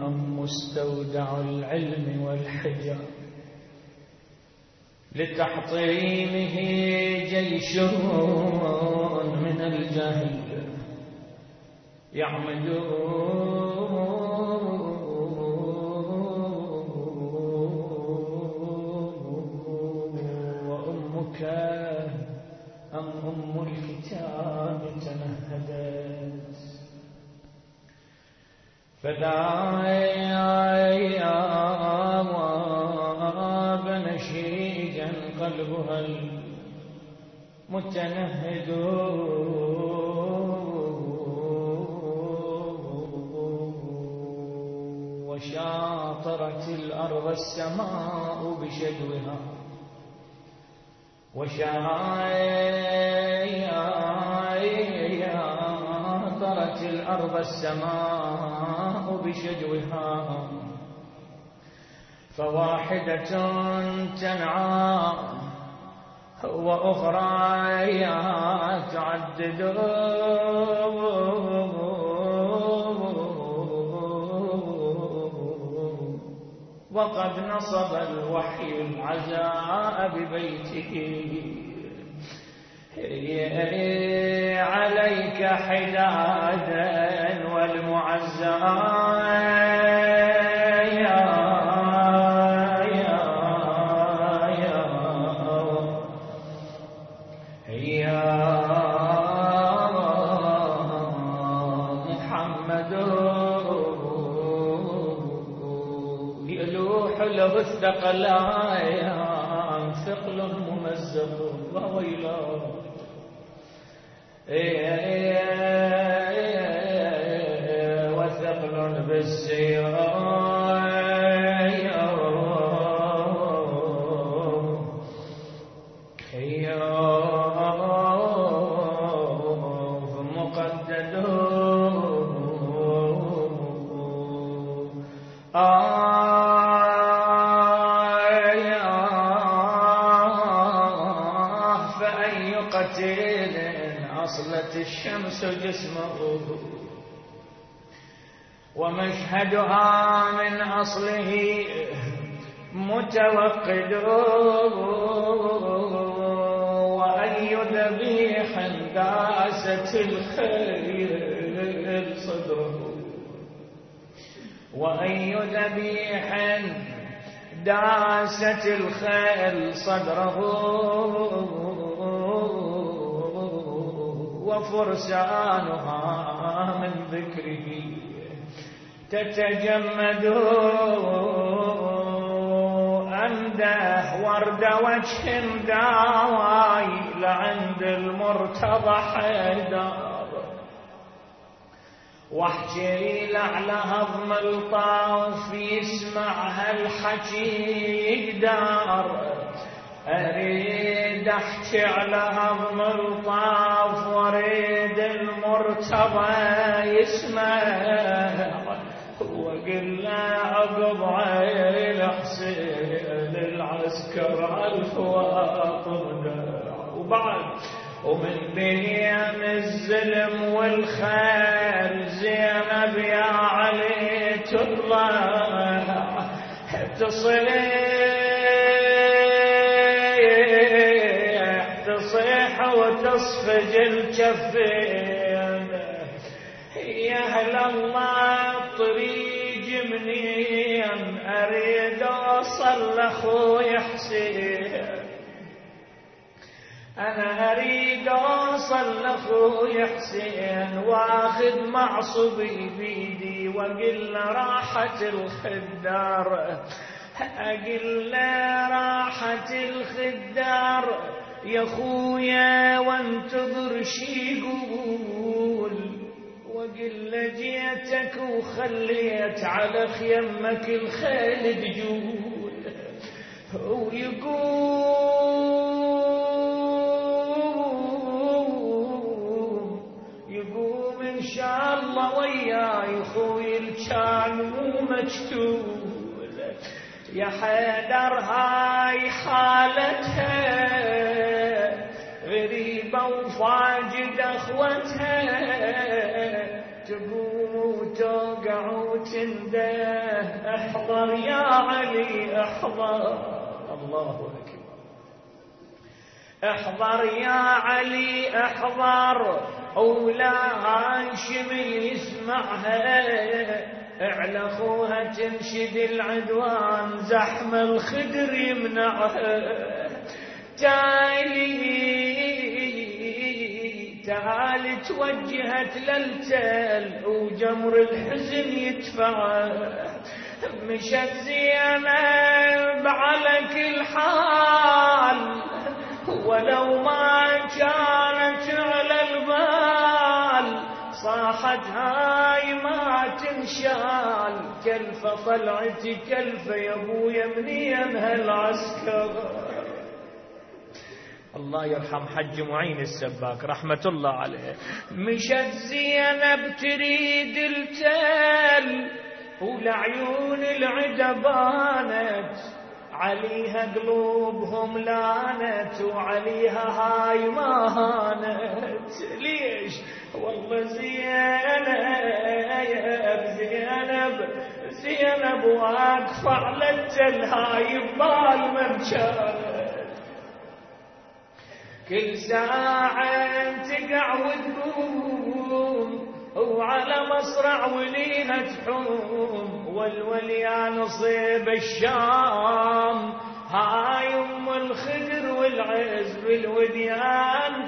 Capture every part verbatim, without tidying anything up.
أم مستودع العلم والحجاب لتحطيمه جيش من الجهل يعمدون وأمك أم أم الكتاب تنهدت فداعيا بنشيجا قلبها المتنهد وشاطرت الأرض السماء بشدوها وشاطرت الأرض السماء بشدوها فواحدة تنعى وأخرى تعدد وقد نصب الوحي العزاء ببيته عليك حدادا والمعزى يا يا يا يا محمد يلوح له الثقلان ثقل ممزق وويله وثقل بالسيوف مقدد فأي قتيل أصلت الشمس جسمه ومشهدها من أصله متوقد وأي ذبيح داست الخيل صدره وأي ذبيح داست الخيل صدره وفرسانها من ذكره تتجمد أمده ورد وجه داواي لعند المرتضى حيدار واحجي لعلى هضم الطاف يسمعها الحكي دار أريد أحكي على هضم الطاف وأريد المرتضى يسمع وقل له عقب عيل حسين العسكر ألف واطمنا وبعد ومن بنيام الزلم والخير زينب يا علي تطلع تصيح تصيح وتصفج الكفين يا أهل الله الطريق منين أريد أوصل لأخوي حسين أنا أريد أوصل لأخوي حسين وأخذ معصبي بيدي وأقل راحة الخدار أقل راحة الخدار يا خويا وانتظر شي يقول وقل جيتك وخليت على خيمك الخيل تجول ويقوم يقوم إن شاء الله وياي خوي الكان مو مجتول يا حيدر هاي حالتها غريبة وفاجد أخوتها تقوم وتوقع وتنده احضر يا علي احضر. الله أكبر. احضر يا علي احضر ولا هاشم يسمعها على اخوها تنشد العدوان زحم الخدر يمنعها. تالي تعالي توجهت للتل وجمر الحزن يدفع. مشت زينب على كل حال ولو ما كانت على البال صاحت هاي ما تنشال. كلفة طلعتي كلفة يا ابويا منين هالعسكر. الله يرحم حج معين السباك رحمة الله عليه. مشت زينب تريد التل ولعيون العدا بانت عليها قلوبهم لانت وعليها هاي ما هانت. ليش؟ والله زينب زينب زينب واقفة على التل هاي ببال من كانت. كل ساعة تقع وتقوم وعلى مصرع وليها تحوم والوليا نصيب الشام. هاي ام الخدر والعز بالوديان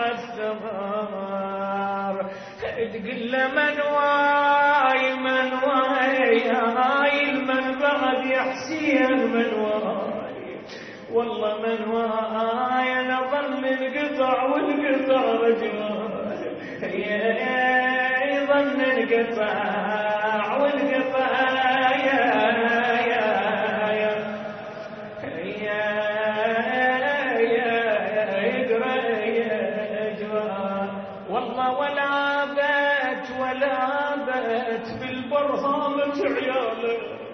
تتعثر. تقول له من واي من واي هاي المن بعد يا حسين من واي. والله من واي انا ظل القطع والقطع رجال. يا ظل القطع والقطع يا يا يا يا يا يقرا يا جوان. والله ولا بات ولا بات بالبرهامة عياله.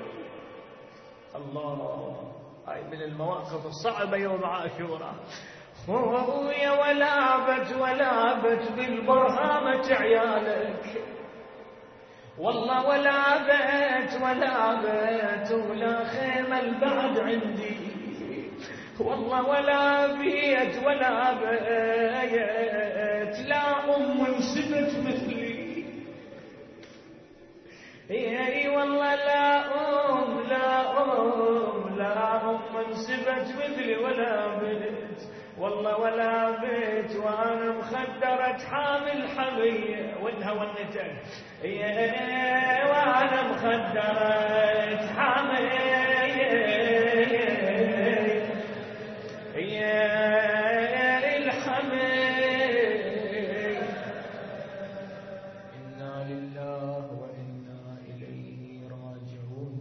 الله هاي من المواقف الصعبة يوم عاشوراء. ويا ولابت ولابت بالبرهامة عيالك. والله ولابت ولابت ولا خيمة البعد عندي. والله ولا بيت ولا بيت لا أم انسبت مثلي. اي والله لا أم لا أم لا أم انسبت مثلي ولا بيت. والله ولا بيت وانا مخدرة حامل حمية وانها ونتك. وانا مخدرة حامية الحمية. إنا لله وإنا إليه راجعون.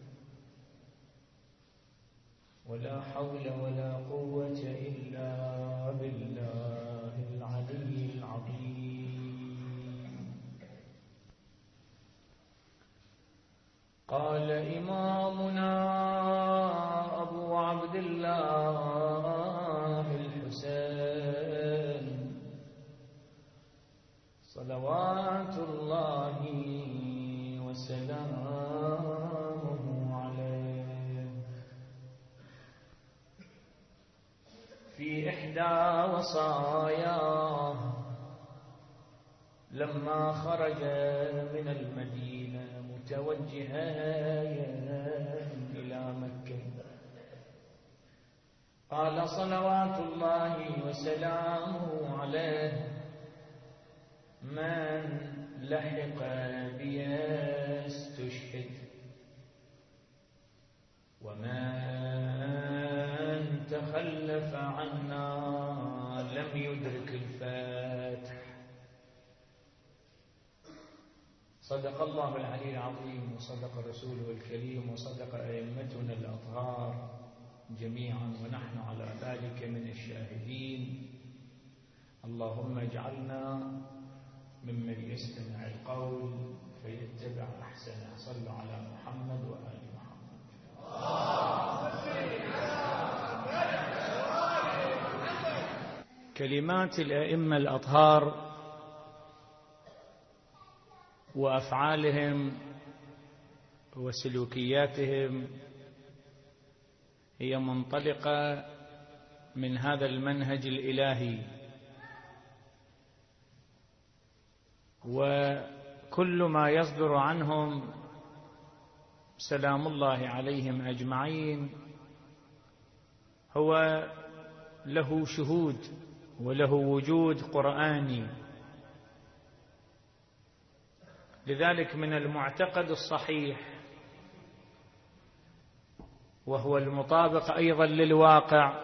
ولا حول ولا قوة إلا بالله العلي العظيم. قال إمامنا أبو عبد الله الحسين صلوات الله وسلامه عليه في إحدى وصاياه لما خرج من المدينة متوجها إلى مكة قال صلوات الله وسلامه عليه: من لحق بي استشهد ومن تخلف عنا لم يدرك الفاتح. صدق الله العلي العظيم وصدق رسوله الكريم وصدق أئمتنا الأطهار جميعا ونحن على ذلك من الشاهدين. اللهم اجعلنا ممن يستمع القول فيتبع أحسنه. صلوا على محمد وآل محمد. كلمات الأئمة الأطهار وأفعالهم وسلوكياتهم هي منطلقة من هذا المنهج الإلهي، وكل ما يصدر عنهم سلام الله عليهم أجمعين هو له شهود وله وجود قرآني. لذلك من المعتقد الصحيح، وهو المطابق أيضا للواقع،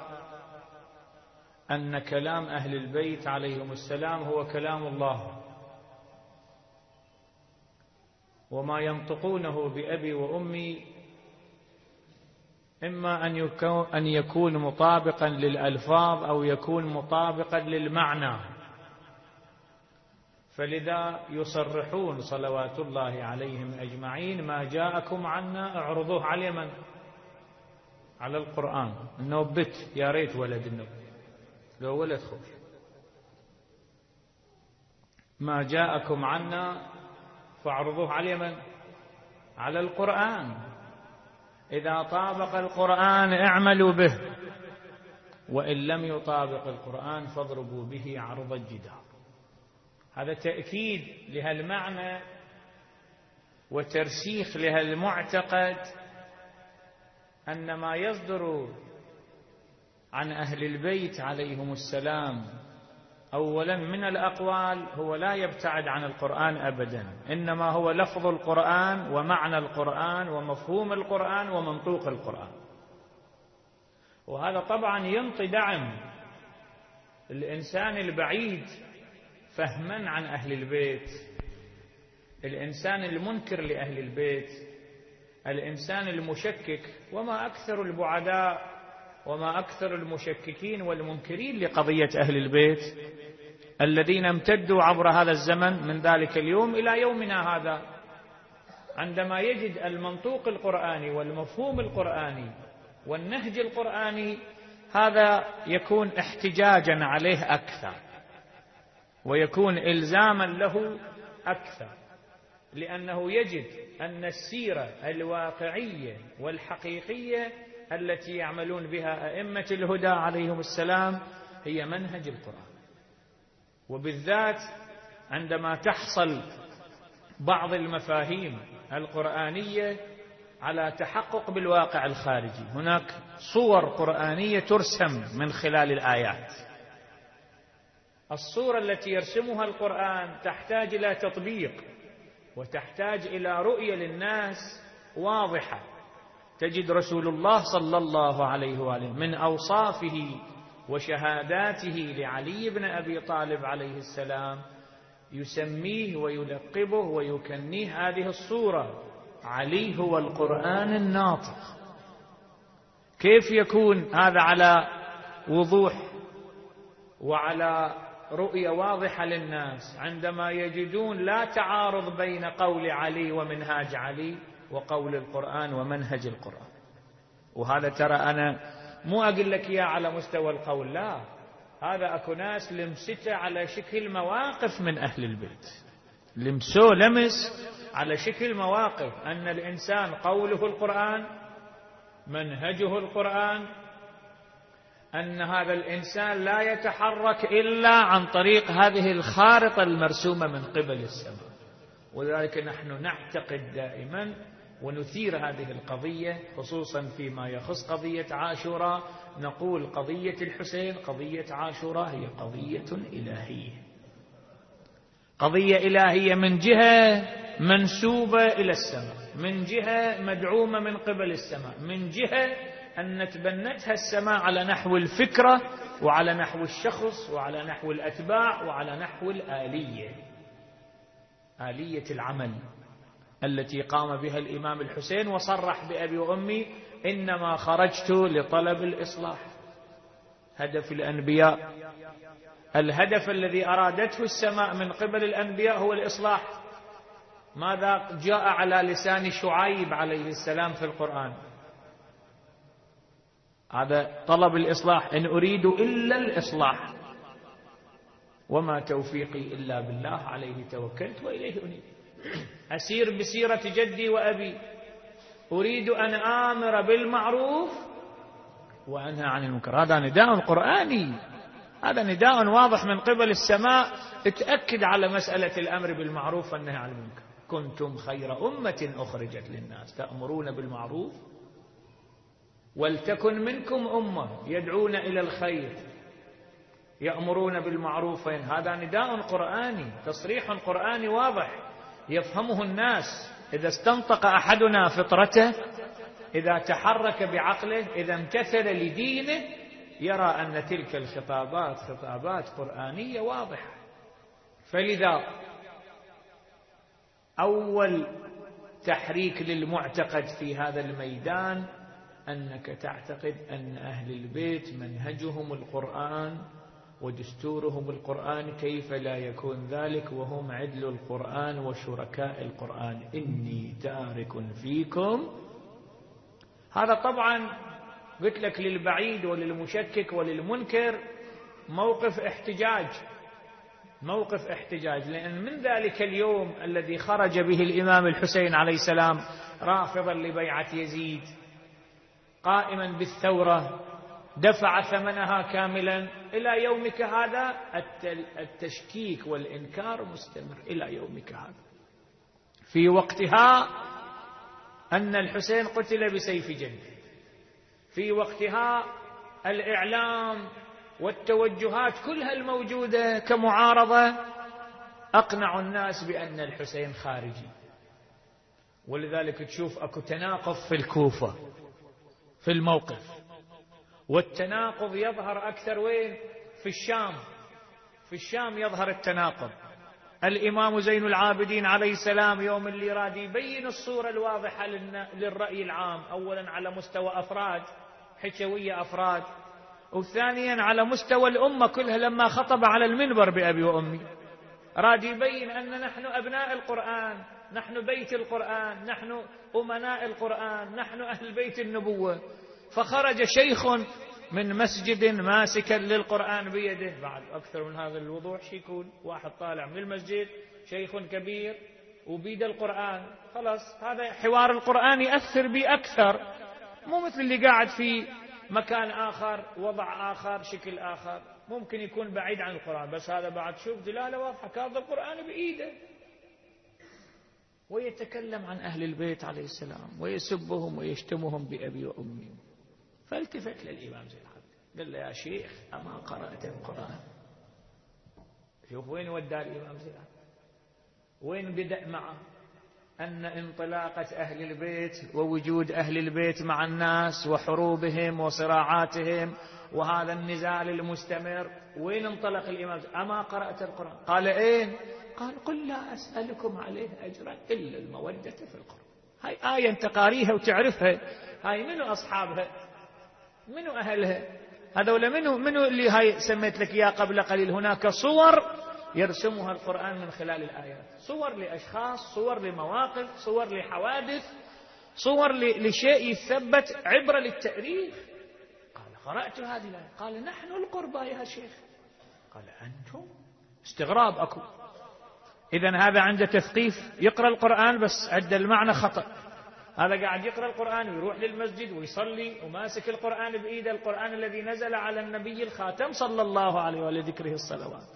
أن كلام أهل البيت عليهم السلام هو كلام الله، وما ينطقونه بأبي وأمي إما أن يكون مطابقا للألفاظ أو يكون مطابقا للمعنى، فلذا يصرحون صلوات الله عليهم أجمعين: ما جاءكم عنا اعرضوه على من؟ على القرآن. النوب بت يا ريت ولد النوب، لو ولد خوش. ما جاءكم عنا فاعرضوه على من؟ على القرآن. إذا طابق القرآن اعملوا به، وإن لم يطابق القرآن فاضربوا به عرض الجدار. هذا تأكيد لهالمعنى وترسيخ لهالمعتقد، أن ما يصدر عن أهل البيت عليهم السلام أولا من الأقوال هو لا يبتعد عن القرآن أبدا، إنما هو لفظ القرآن ومعنى القرآن ومفهوم القرآن ومنطوق القرآن. وهذا طبعا ينطي دعم الإنسان البعيد فهما عن أهل البيت، الإنسان المنكر لأهل البيت، الإنسان المشكك. وما أكثر البعداء وما أكثر المشككين والمنكرين لقضية أهل البيت الذين امتدوا عبر هذا الزمن من ذلك اليوم إلى يومنا هذا. عندما يجد المنطوق القرآني والمفهوم القرآني والنهج القرآني، هذا يكون احتجاجا عليه أكثر، ويكون إلزاما له أكثر، لأنه يجد أن السيرة الواقعية والحقيقية التي يعملون بها أئمة الهدى عليهم السلام هي منهج القرآن. وبالذات عندما تحصل بعض المفاهيم القرآنية على تحقق بالواقع الخارجي، هناك صور قرآنية ترسم من خلال الآيات. الصورة التي يرسمها القرآن تحتاج إلى تطبيق، وتحتاج إلى رؤية للناس واضحة. تجد رسول الله صلى الله عليه وآله من أوصافه وشهاداته لعلي بن أبي طالب عليه السلام يسميه ويلقبه ويكنيه هذه الصورة: علي هو القرآن الناطق. كيف يكون هذا على وضوح وعلى رؤية واضحة للناس عندما يجدون لا تعارض بين قول علي ومنهاج علي وقول القرآن ومنهج القرآن؟ وهذا ترى أنا مو أقول لك إياه على مستوى القول، لا، هذا أكو ناس لمسته على شكل مواقف من أهل البيت، لمسوه لمس على شكل مواقف، أن الإنسان قوله القرآن، منهجه القرآن، أن هذا الإنسان لا يتحرك إلا عن طريق هذه الخارطة المرسومة من قبل السماء. وذلك نحن نعتقد دائما ونثير هذه القضية، خصوصا فيما يخص قضية عاشوراء، نقول قضية الحسين، قضية عاشوراء هي قضية إلهية، قضية إلهية من جهة منسوبة إلى السماء، من جهة مدعومة من قبل السماء، من جهة أن تبنتها السماء على نحو الفكرة وعلى نحو الشخص وعلى نحو الأتباع وعلى نحو الآلية، آلية العمل التي قام بها الإمام الحسين، وصرح بأبي وأمي: إنما خرجت لطلب الإصلاح. هدف الأنبياء، الهدف الذي أرادته السماء من قبل الأنبياء هو الإصلاح. ماذا جاء على لسان شعيب عليه السلام في القرآن؟ هذا طلب الإصلاح: إن أريد إلا الإصلاح وما توفيقي إلا بالله عليه توكلت وإليه أنيب. أسير بسيرة جدي وأبي، أريد أن آمر بالمعروف وأنهى عن المنكر. هذا نداء قرآني، هذا نداء واضح من قبل السماء تأكد على مسألة الأمر بالمعروف والنهي عن المنكر. كنتم خير أمة أخرجت للناس تأمرون بالمعروف ولتكن منكم أمة يدعون إلى الخير يأمرون بالمعروف. هذا نداء قرآني، تصريح قرآني واضح يفهمه الناس. إذا استنطق أحدنا فطرته، إذا تحرك بعقله، إذا امتثل لدينه، يرى أن تلك الخطابات خطابات قرآنية واضحة. فلذا أول تحريك للمعتقد في هذا الميدان أنك تعتقد أن أهل البيت منهجهم القرآن ودستورهم القرآن، كيف لا يكون ذلك وهم عدل القرآن وشركاء القرآن. إني تارك فيكم، هذا طبعا قلت لك للبعيد وللمشكك وللمنكر موقف احتجاج، موقف احتجاج، لأن من ذلك اليوم الذي خرج به الإمام الحسين عليه السلام رافضا لبيعة يزيد، قائما بالثورة، دفع ثمنها كاملا، إلى يومك هذا التشكيك والإنكار مستمر إلى يومك هذا. في وقتها أن الحسين قتل بسيف جده، في وقتها الإعلام والتوجهات كلها الموجودة كمعارضة أقنعوا الناس بأن الحسين خارجي. ولذلك تشوف أكو تناقض في الكوفة في الموقف، والتناقض يظهر أكثر وين؟ في الشام. في الشام يظهر التناقض. الإمام زين العابدين عليه السلام يوم اللي راد يبين الصورة الواضحة للرأي العام، أولا على مستوى أفراد حشوية أفراد، وثانيا على مستوى الأمة كلها لما خطب على المنبر بأبي وأمي، راد يبين أن نحن أبناء القرآن، نحن بيت القرآن، نحن أمناء القرآن، نحن أهل بيت النبوة. فخرج شيخ من مسجد ماسكا للقرآن بيده، بعد أكثر من هذا الوضوح شي يكون؟ واحد طالع من المسجد شيخ كبير وبيد القرآن، خلاص هذا حوار القرآن يأثر بي أكثر، مو مثل اللي قاعد في مكان آخر، وضع آخر، شكل آخر، ممكن يكون بعيد عن القرآن، بس هذا بعد شوف دلالة واضحة، كاظ القرآن بإيده ويتكلم عن أهل البيت عليه السلام ويسبهم ويشتمهم بأبي وأمي. فالتفت للإمام زين العابدين قال له: يا شيخ أما قرأت القرآن؟ شوف وين ودى الإمام زين العابدين، وين بدأ معه أن انطلاقة أهل البيت ووجود أهل البيت مع الناس وحروبهم وصراعاتهم وهذا النزال المستمر، وين انطلق الإمام؟ أما قرأت القرآن؟ قال: أين؟ قال: قل لا أسألكم عليه أجرا إلا المودة في القرآن. هاي آية أنت قاريها وتعرفها، هاي منو أصحابها؟ منو أهلها؟ هذول منو منو اللي هاي سميت لك إياه قبل قليل؟ هناك صور يرسمها القرآن من خلال الآيات، صور لأشخاص، صور لمواقف، صور لحوادث، صور لشيء يثبت عبرة للتاريخ. قال: قرأت هذه الآية. قال: نحن القربى يا شيخ. قال: أنتم؟ استغراب أكو. إذن هذا عنده تثقيف، يقرأ القرآن بس عد المعنى خطأ. هذا قاعد يقرأ القرآن ويروح للمسجد ويصلي وماسك القرآن بإيده، القرآن الذي نزل على النبي الخاتم صلى الله عليه وعلى ذكره الصلوات.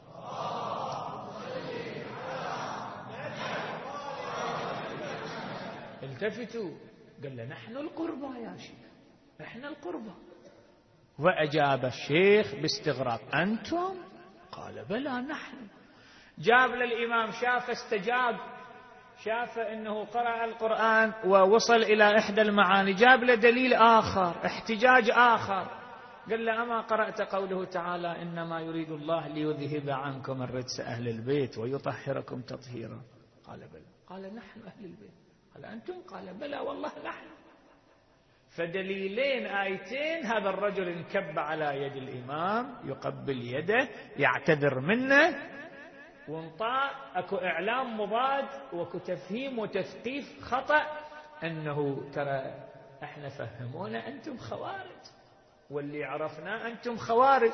التفتوا، قال له: نحن القربى يا شيخ، نحن القربى. وأجاب الشيخ باستغراب: أنتم؟ قال: بلى نحن. جاب للإمام، شاف استجاب، شاف أنه قرأ القرآن ووصل إلى إحدى المعاني، جاب له دليل آخر، احتجاج آخر. قال له: أما قرأت قوله تعالى: إنما يريد الله ليذهب عنكم الرجس أهل البيت ويطهركم تطهيرا؟ قال: بلى. قال: نحن أهل البيت. قال: أنتم؟ قال: بلى والله نحن. فدليلين آيتين، هذا الرجل انكب على يد الإمام يقبل يده يعتذر منه، وانطاء اكو إعلام مضاد واكو تفهيم وتثقيف خطأ، أنه ترى احنا فهمونا أنتم خوارج، واللي عرفنا أنتم خوارج،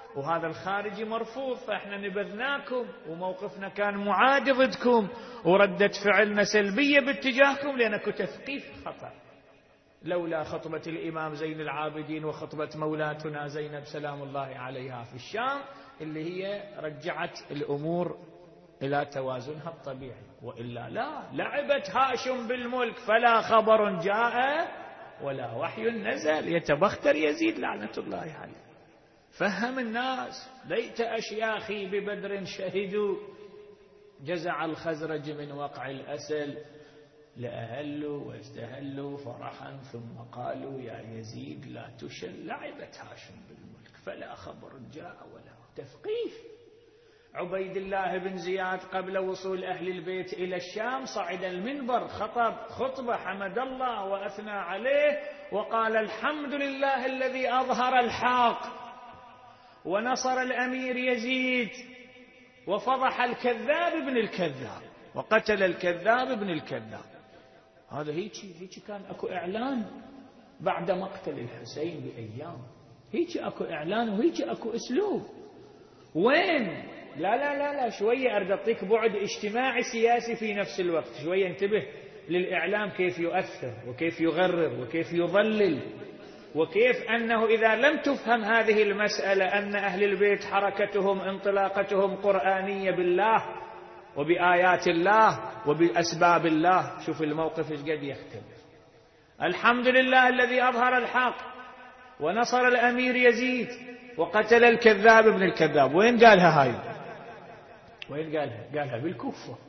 وهذا الخارجي مرفوض، فإحنا نبذناكم وموقفنا كان معادي ضدكم وردة فعلنا سلبية باتجاهكم لأنكم تثقيف خطأ. لولا خطبة الإمام زين العابدين وخطبة مولاتنا زينب سلام الله عليها في الشام اللي هي رجعت الأمور إلى توازنها الطبيعي، وإلا لا، لعبت هاشم بالملك فلا خبر جاء ولا وحي نزل، يتبختر يزيد لعنة الله عليه. فهم الناس ليت أشياخي ببدر شهدوا جزع الخزرج من وقع الأسل لأهلوا واستهلوا فرحا ثم قالوا يا يزيد لا تشل، لعبت هاشم بالملك فلا خبر جاء ولا تثقيف. عبيد الله بن زياد قبل وصول أهل البيت إلى الشام صعد المنبر، خطب خطبة حمد الله وأثنى عليه وقال الحمد لله الذي أظهر الحق ونصر الأمير يزيد وفضح الكذاب ابن الكذاب وقتل الكذاب ابن الكذاب. هذا هيجي هيجي كان أكو إعلان بعد مقتل الحسين بأيام، هيجي أكو إعلان وهيجي أكو أسلوب. وين؟ لا لا لا لا شوية أريد أعطيك بعد اجتماعي سياسي في نفس الوقت، شوية انتبه للإعلام كيف يؤثر وكيف يغرر وكيف يضلل، وكيف أنه إذا لم تفهم هذه المسألة أن أهل البيت حركتهم انطلاقتهم قرآنية بالله وبآيات الله وبأسباب الله. شوف الموقف ايش قد يختلف. الحمد لله الذي أظهر الحق ونصر الأمير يزيد وقتل الكذاب ابن الكذاب. وين قالها هاي؟ وين قالها؟ قالها بالكوفة.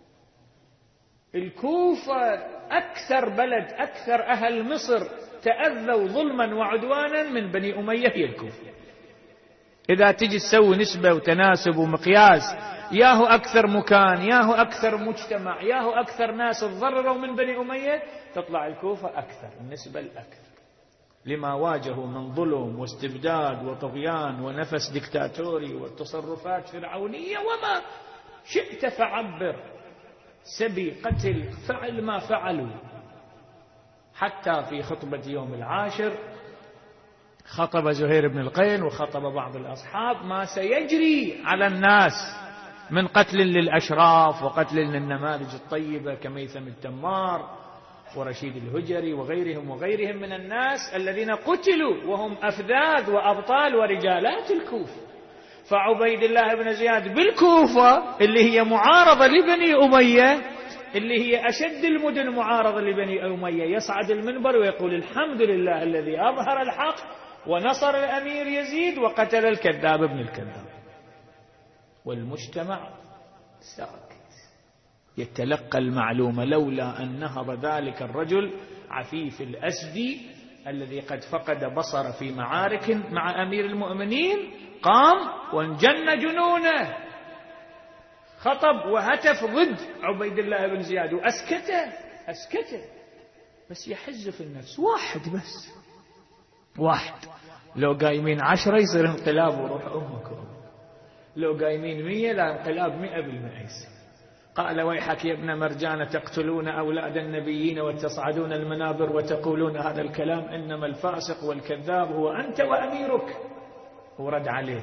الكوفة أكثر بلد، أكثر أهل مصر تأذوا ظلما وعدوانا من بني أمية هي الكوفة. إذا تجي تسوي نسبة وتناسب ومقياس، ياهو أكثر مكان، ياهو أكثر مجتمع، ياهو أكثر ناس تضرروا من بني أمية، تطلع الكوفة أكثر، النسبة الأكثر، لما واجهوا من ظلم واستبداد وطغيان ونفس ديكتاتوري وتصرفات فرعونية وما شئت فعبر، سبي قتل فعل ما فعلوا. حتى في خطبة يوم العاشر خطب زهير بن القين وخطب بعض الأصحاب ما سيجري على الناس من قتل للأشراف وقتل للنماذج الطيبة كميثم التمار ورشيد الهجري وغيرهم وغيرهم من الناس الذين قتلوا وهم أفذاذ وأبطال ورجالات الكوفة. فعبيد الله بن زياد بالكوفة اللي هي معارضة لبني أمية، اللي هي أشد المدن معارضة لبني أمية، يصعد المنبر ويقول الحمد لله الذي أظهر الحق ونصر الأمير يزيد وقتل الكذاب ابن الكذاب. والمجتمع ساكت يتلقى المعلومة. لولا أن نهض ذلك الرجل عفيف الأسدي الذي قد فقد بصر في معارك مع أمير المؤمنين، قام وانجن جنونه، خطب وهتف ضد عبيد الله بن زياد وأسكته أسكته بس يحز في النفس. واحد بس، واحد. لو قايمين عشرة يصير انقلاب وروح أمكم، لو قايمين مية لا انقلاب مئة بالمئة يصير. قال ويحك يا ابن مرجان تقتلون أولاد النبيين وتصعدون المنابر وتقولون هذا الكلام، إنما الفاسق والكذاب هو أنت وأميرك. ورد عليه،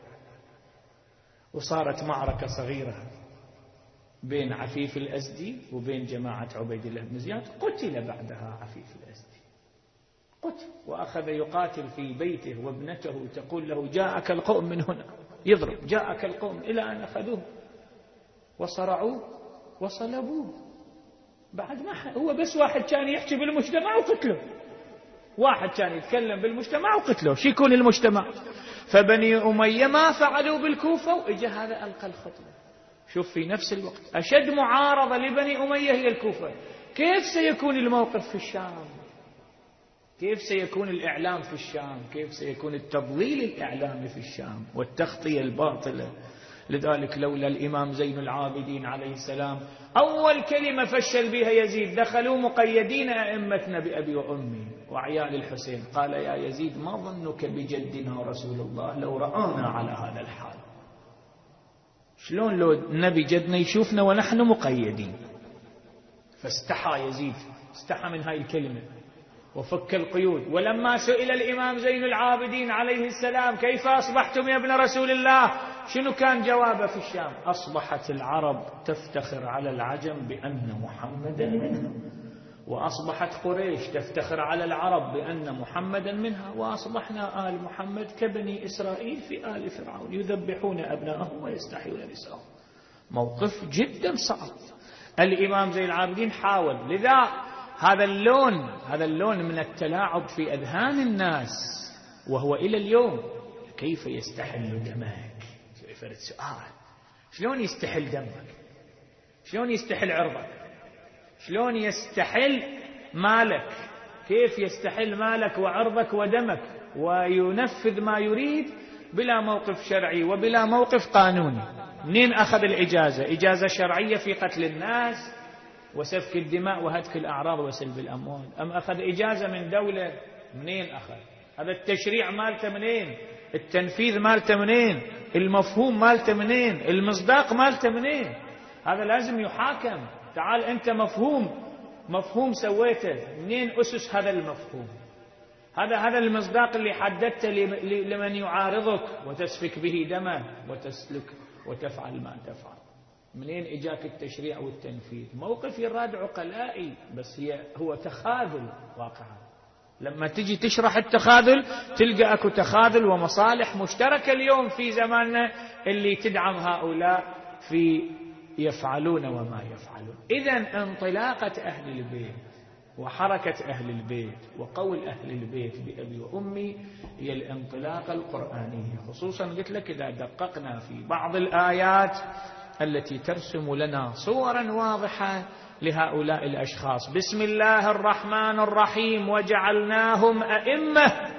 وصارت معركة صغيرة بين عفيف الأزدي وبين جماعة عبيد الله بن زياد. قتل بعدها عفيف الأزدي، قتل، وأخذ يقاتل في بيته وابنته تقول له جاءك القوم من هنا، يضرب جاءك القوم، إلى أن أخذوه وصرعوه وصلبوه. بعد ما هو بس واحد كان يحكي بالمجتمع وقتله، واحد كان يتكلم بالمجتمع وقتله، شو يكون المجتمع؟ فبني أمية ما فعلوا بالكوفة وإجا هذا ألقى الخطبة. شوف في نفس الوقت أشد معارضة لبني أمية هي الكوفة. كيف سيكون الموقف في الشام؟ كيف سيكون الإعلام في الشام؟ كيف سيكون التضليل الإعلامي في الشام والتغطية الباطلة؟ لذلك لولا الإمام زين العابدين عليه السلام أول كلمة فشل بها يزيد، دخلوا مقيدين أئمتنا بأبي وأمي وعيال الحسين، قال يا يزيد ما ظنك بجدنا رسول الله لو رآنا على هذا الحال؟ شلون لو النبي جدنا يشوفنا ونحن مقيدين؟ فاستحى يزيد، استحى من هاي الكلمة وفك القيود. ولما سئل الإمام زين العابدين عليه السلام كيف أصبحتم يا ابن رسول الله، شنو كان جوابه في الشام؟ أصبحت العرب تفتخر على العجم بأن محمدا منها، وأصبحت قريش تفتخر على العرب بأن محمدا منها، وأصبحنا آل محمد كبني إسرائيل في آل فرعون يذبحون أبناءهم ويستحيون نساءهم. موقف جدا صعب. الإمام زين العابدين حاول. لذا هذا اللون هذا اللون من التلاعب في أذهان الناس وهو إلى اليوم. كيف يستحل دمك؟ فرد سؤال، شلون يستحل دمك؟ شلون يستحل عرضك؟ شلون يستحل مالك؟ كيف يستحل مالك وعرضك ودمك وينفذ ما يريد بلا موقف شرعي وبلا موقف قانوني؟ منين أخذ الإجازة؟ إجازة شرعية في قتل الناس وسفك الدماء وهتك الأعراض وسلب الأموال، أم أخذ إجازة من دولة؟ منين أخذ؟ هذا التشريع مالته منين؟ التنفيذ مالته منين؟ المفهوم مالته منين؟ المصداق مالته منين؟ هذا لازم يحاكم. تعال أنت مفهوم مفهوم سويته، منين أسس هذا المفهوم؟ هذا هذا المصداق اللي حددته لمن يعارضك وتسفك به دمه وتسلك وتفعل ما تفعل. منين إجاك التشريع والتنفيذ؟ موقف يراد عقلائي، بس هي هو تخاذل واقعا. لما تجي تشرح التخاذل تلقى أكو تخاذل ومصالح مشتركة اليوم في زماننا اللي تدعم هؤلاء في يفعلون وما يفعلون. إذن انطلاقة أهل البيت وحركة أهل البيت وقول أهل البيت بأبي وأمي هي الانطلاقة القرآنية، خصوصا قلت لك إذا دققنا في بعض الآيات التي ترسم لنا صورا واضحة لهؤلاء الأشخاص. بسم الله الرحمن الرحيم وجعلناهم أئمة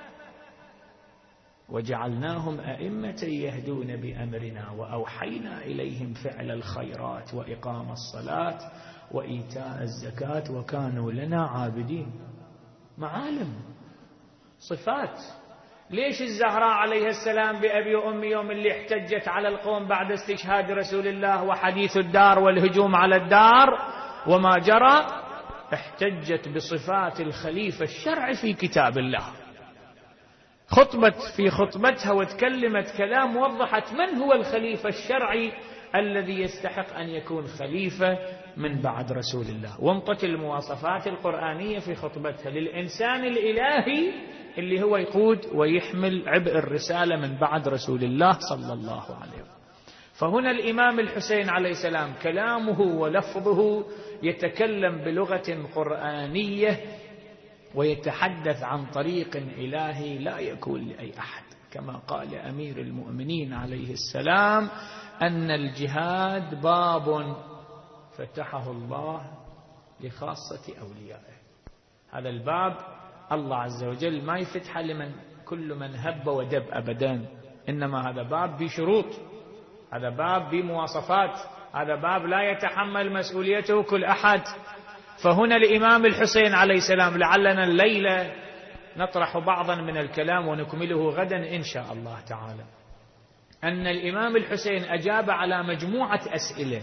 وجعلناهم أئمة يهدون بأمرنا وأوحينا إليهم فعل الخيرات وإقام الصلاة وإيتاء الزكاة وكانوا لنا عابدين. معالم، صفات. ليش الزهراء عليه السلام بأبي وأمي يوم اللي احتجت على القوم بعد استشهاد رسول الله وحديث الدار والهجوم على الدار وما جرى، احتجت بصفات الخليفة الشرعي في كتاب الله. خطبت في خطبتها وتكلمت كلام وضحت من هو الخليفة الشرعي الذي يستحق أن يكون خليفة من بعد رسول الله، وانطت المواصفات القرآنية في خطبتها للإنسان الإلهي اللي هو يقود ويحمل عبء الرسالة من بعد رسول الله صلى الله عليه وسلم. فهنا الإمام الحسين عليه السلام كلامه ولفظه يتكلم بلغة قرآنية ويتحدث عن طريق إلهي لا يكون لأي أحد، كما قال أمير المؤمنين عليه السلام أن الجهاد باب فتحه الله لخاصة أوليائه. هذا الباب الله عز وجل ما يفتحه لمن كل من هب ودب أبدا، إنما هذا باب بشروط، هذا باب بمواصفات، هذا باب لا يتحمل مسؤوليته كل أحد. فهنا الإمام الحسين عليه السلام، لعلنا الليلة نطرح بعضا من الكلام ونكمله غدا إن شاء الله تعالى، أن الإمام الحسين أجاب على مجموعة أسئلة.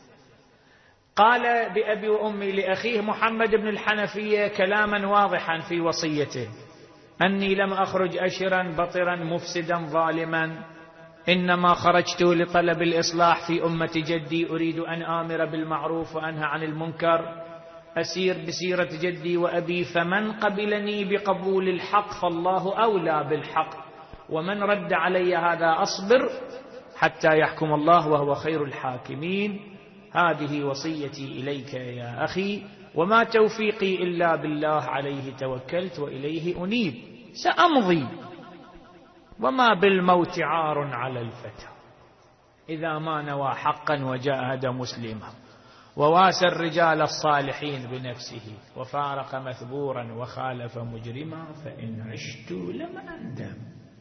قال بأبي وأمي لأخيه محمد بن الحنفية كلاما واضحا في وصيته: أني لم أخرج أشرا بطرا مفسدا ظالما، إنما خرجت لطلب الإصلاح في أمة جدي، أريد أن آمر بالمعروف وأنهى عن المنكر، أسير بسيرة جدي وأبي، فمن قبلني بقبول الحق فالله أولى بالحق، ومن رد علي هذا أصبر حتى يحكم الله وهو خير الحاكمين. هذه وصيتي إليك يا أخي، وما توفيقي إلا بالله، عليه توكلت وإليه أنيب. سأمضي وما بالموت عار على الفتى، إذا ما نوى حقا وجاهد مسلما، وواسى الرجال الصالحين بنفسه، وفارق مثبورا وخالف مجرما، فإن عشت لم أندم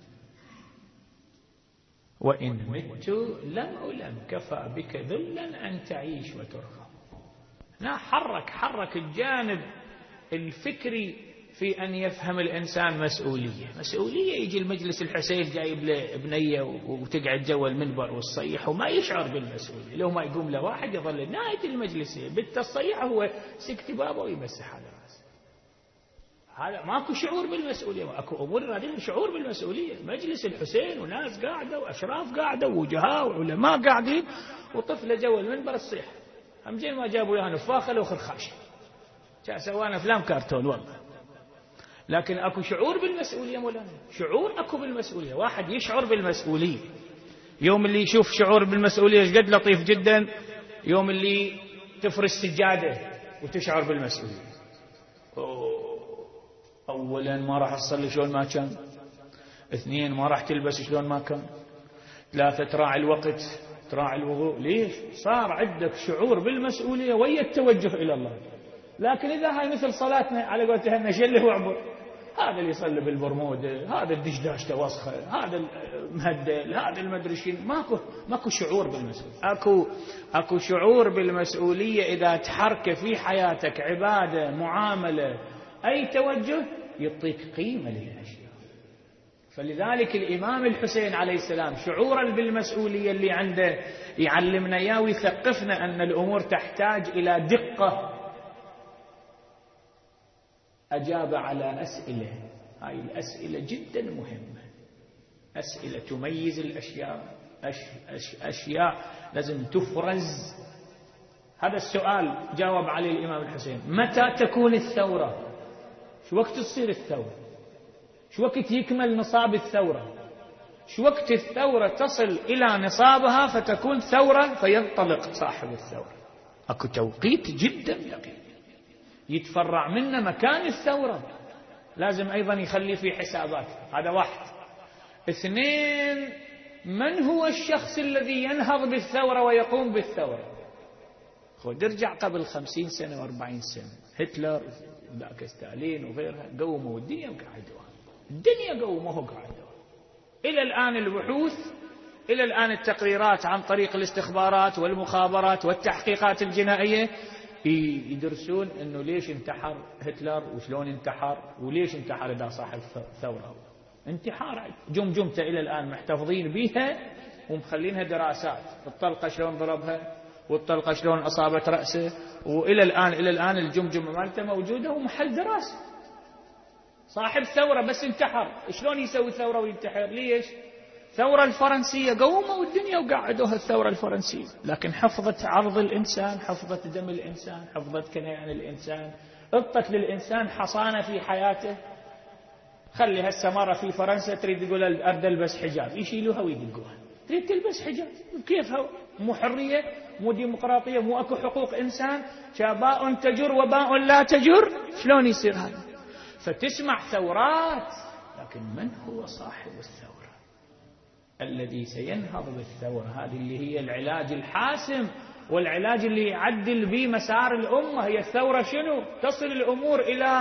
وإن مت لم ألم، كفى بك ذلا أن تعيش وترغب. لا، حرك حرك الجانب الفكري في أن يفهم الإنسان مسؤولية. مسؤولية يجي المجلس الحسين جايب له بنية وتقعد جوا المنبر والصيح وما يشعر بالمسؤولية، لو ما يقوم له واحد يظل ناية المجلس بالتصيح هو سكت بابه ويمسح على رأسه. هذا ماكو شعور بالمسؤولية، اكو امور رادين شعور بالمسؤولية. مجلس الحسين وناس قاعدة واشراف قاعدة ووجهاء وعلماء قاعدين، وطفلة جو المنبر الصيح هم زين ما جابوا لها نفاخة لو خرخاش جاء سوانا افلام كرتون والله. لكن اكو شعور بالمسؤولية مولانا، شعور اكو بالمسؤولية. واحد يشعر بالمسؤولية يوم اللي يشوف شعور بالمسؤولية ايش قد لطيف جدا، يوم اللي تفرش سجادة وتشعر بالمسؤولية. أوه. اولا ما راح تصلي شلون ما كان، اثنين ما راح تلبس شلون ما كان، ثلاثة تراعي الوقت تراعي الوضوء. ليش؟ صار عندك شعور بالمسؤولية ويا التوجه إلى الله. لكن إذا هاي مثل صلاتنا على قولتها نشله وعبر، هذا اللي يصلي بالبرمودة، هذا الدشداشته وسخة، هذا المهدل، هذا المدري شنو، ماكو ماكو شعور بالمسؤولية. اكو اكو شعور بالمسؤولية إذا تحرك في حياتك عبادة، معاملة، أي توجه يعطيك قيمة للأشياء. فلذلك الإمام الحسين عليه السلام شعورا بالمسؤولية اللي عنده يعلمنا إياه ويثقفنا أن الأمور تحتاج إلى دقة. أجاب على أسئلة، هاي الأسئلة جدا مهمة، أسئلة تميز الأشياء، أش أش أشياء لازم تفرز. هذا السؤال جاوب عليه الإمام الحسين: متى تكون الثورة؟ شو وقت تصير الثورة؟ شو وقت يكمل نصاب الثورة؟ شو وقت الثورة تصل إلى نصابها فتكون ثورة فينطلق صاحب الثورة؟ أكو توقيت جدا دقيق يتفرع منه مكان الثورة، لازم أيضا يخلي في حسابات. هذا واحد. اثنين، من هو الشخص الذي ينهض بالثورة ويقوم بالثورة؟ خذ ارجع قبل خمسين سنة واربعين سنة، هتلر ذاك ستالين وغيرها قوموا الدنيا وقعدوها، الدنيا قوموها وقعدوها. إلى الآن البحوث، إلى الآن التقريرات عن طريق الاستخبارات والمخابرات والتحقيقات الجنائية يدرسون أنه ليش انتحر هتلر وشلون انتحر وليش انتحر إذا صاحب ثورة. انتحار جمجمته إلى الآن محتفظين بها ومخلينها دراسات، الطلقة شلون ضربها والطلقة شلون أصابت رأسه، وإلى الآن إلى الآن الجمجمة مالته موجودة ومحل دراسة. صاحب ثورة بس انتحر، شلون يسوي ثورة وينتحر؟ ليش؟ ثورة الفرنسية قوموا الدنيا وقعدوها الثورة الفرنسية، لكن حفظت عرض الإنسان، حفظت دم الإنسان، حفظت كناعة الإنسان، اعطت للإنسان حصانة في حياته. خلي هسه مرة في فرنسا تريد تقول أرد ألبس حجاب يشيلوها ويدقوها، تريد تلبس حجاب كيفها؟ مو حرية، مو ديمقراطية، مو أكو حقوق إنسان؟ شاباء تجر وباء لا تجر، شلون يصير هذا؟ فتسمع ثورات، لكن من هو صاحب الثورة الذي سينهض بالثورة؟ هذه اللي هي العلاج الحاسم والعلاج اللي يعدل به مسار الأمة. هي الثورة شنو؟ تصل الأمور إلى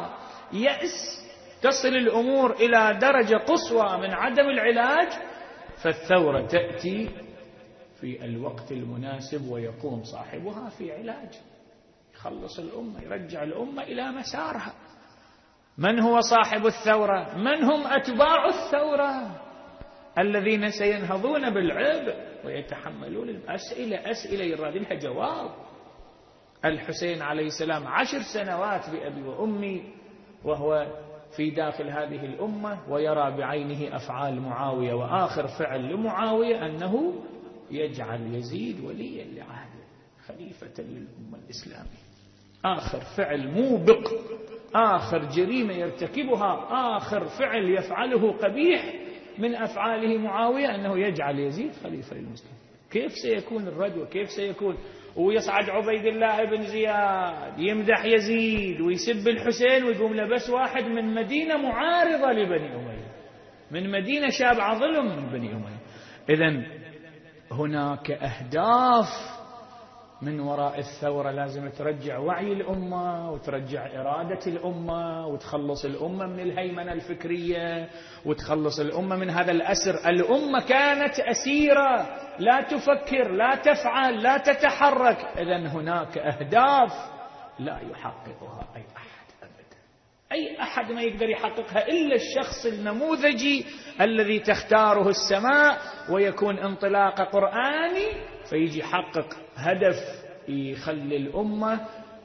يأس، تصل الأمور إلى درجة قصوى من عدم العلاج، فالثورة تأتي في الوقت المناسب ويقوم صاحبها في علاج، يخلص الأمة، يرجع الأمة إلى مسارها. من هو صاحب الثورة؟ من هم أتباع الثورة الذين سينهضون بالعبء ويتحملون الأسئلة؟ أسئلة يراد لها جواب. الحسين عليه السلام عشر سنوات بأبي وأمي وهو في داخل هذه الأمة ويرى بعينه أفعال معاوية، وآخر فعل لمعاوية أنه يجعل يزيد وليا لعهده خليفة للأمة الإسلامية. آخر فعل موبق، آخر جريمة يرتكبها، آخر فعل يفعله قبيح من أفعاله معاوية أنه يجعل يزيد خليفة للمسلمين. كيف سيكون الردوة؟ كيف سيكون؟ ويصعد عبيد الله بن زياد يمدح يزيد ويسب الحسين ويقوم لبس واحد من مدينة معارضة لبني أمية، من مدينة شابعة ظلم من بني أمية. إذن هناك أهداف من وراء الثورة لازم ترجع وعي الأمة وترجع إرادة الأمة وتخلص الأمة من الهيمنة الفكرية وتخلص الأمة من هذا الأسر. الأمة كانت أسيرة، لا تفكر، لا تفعل، لا تتحرك. إذن هناك أهداف لا يحققها أي أحد أبدا، أي أحد ما يقدر يحققها إلا الشخص النموذجي الذي تختاره السماء ويكون انطلاق قرآني فيجي يحقق هدف يخلي الأمة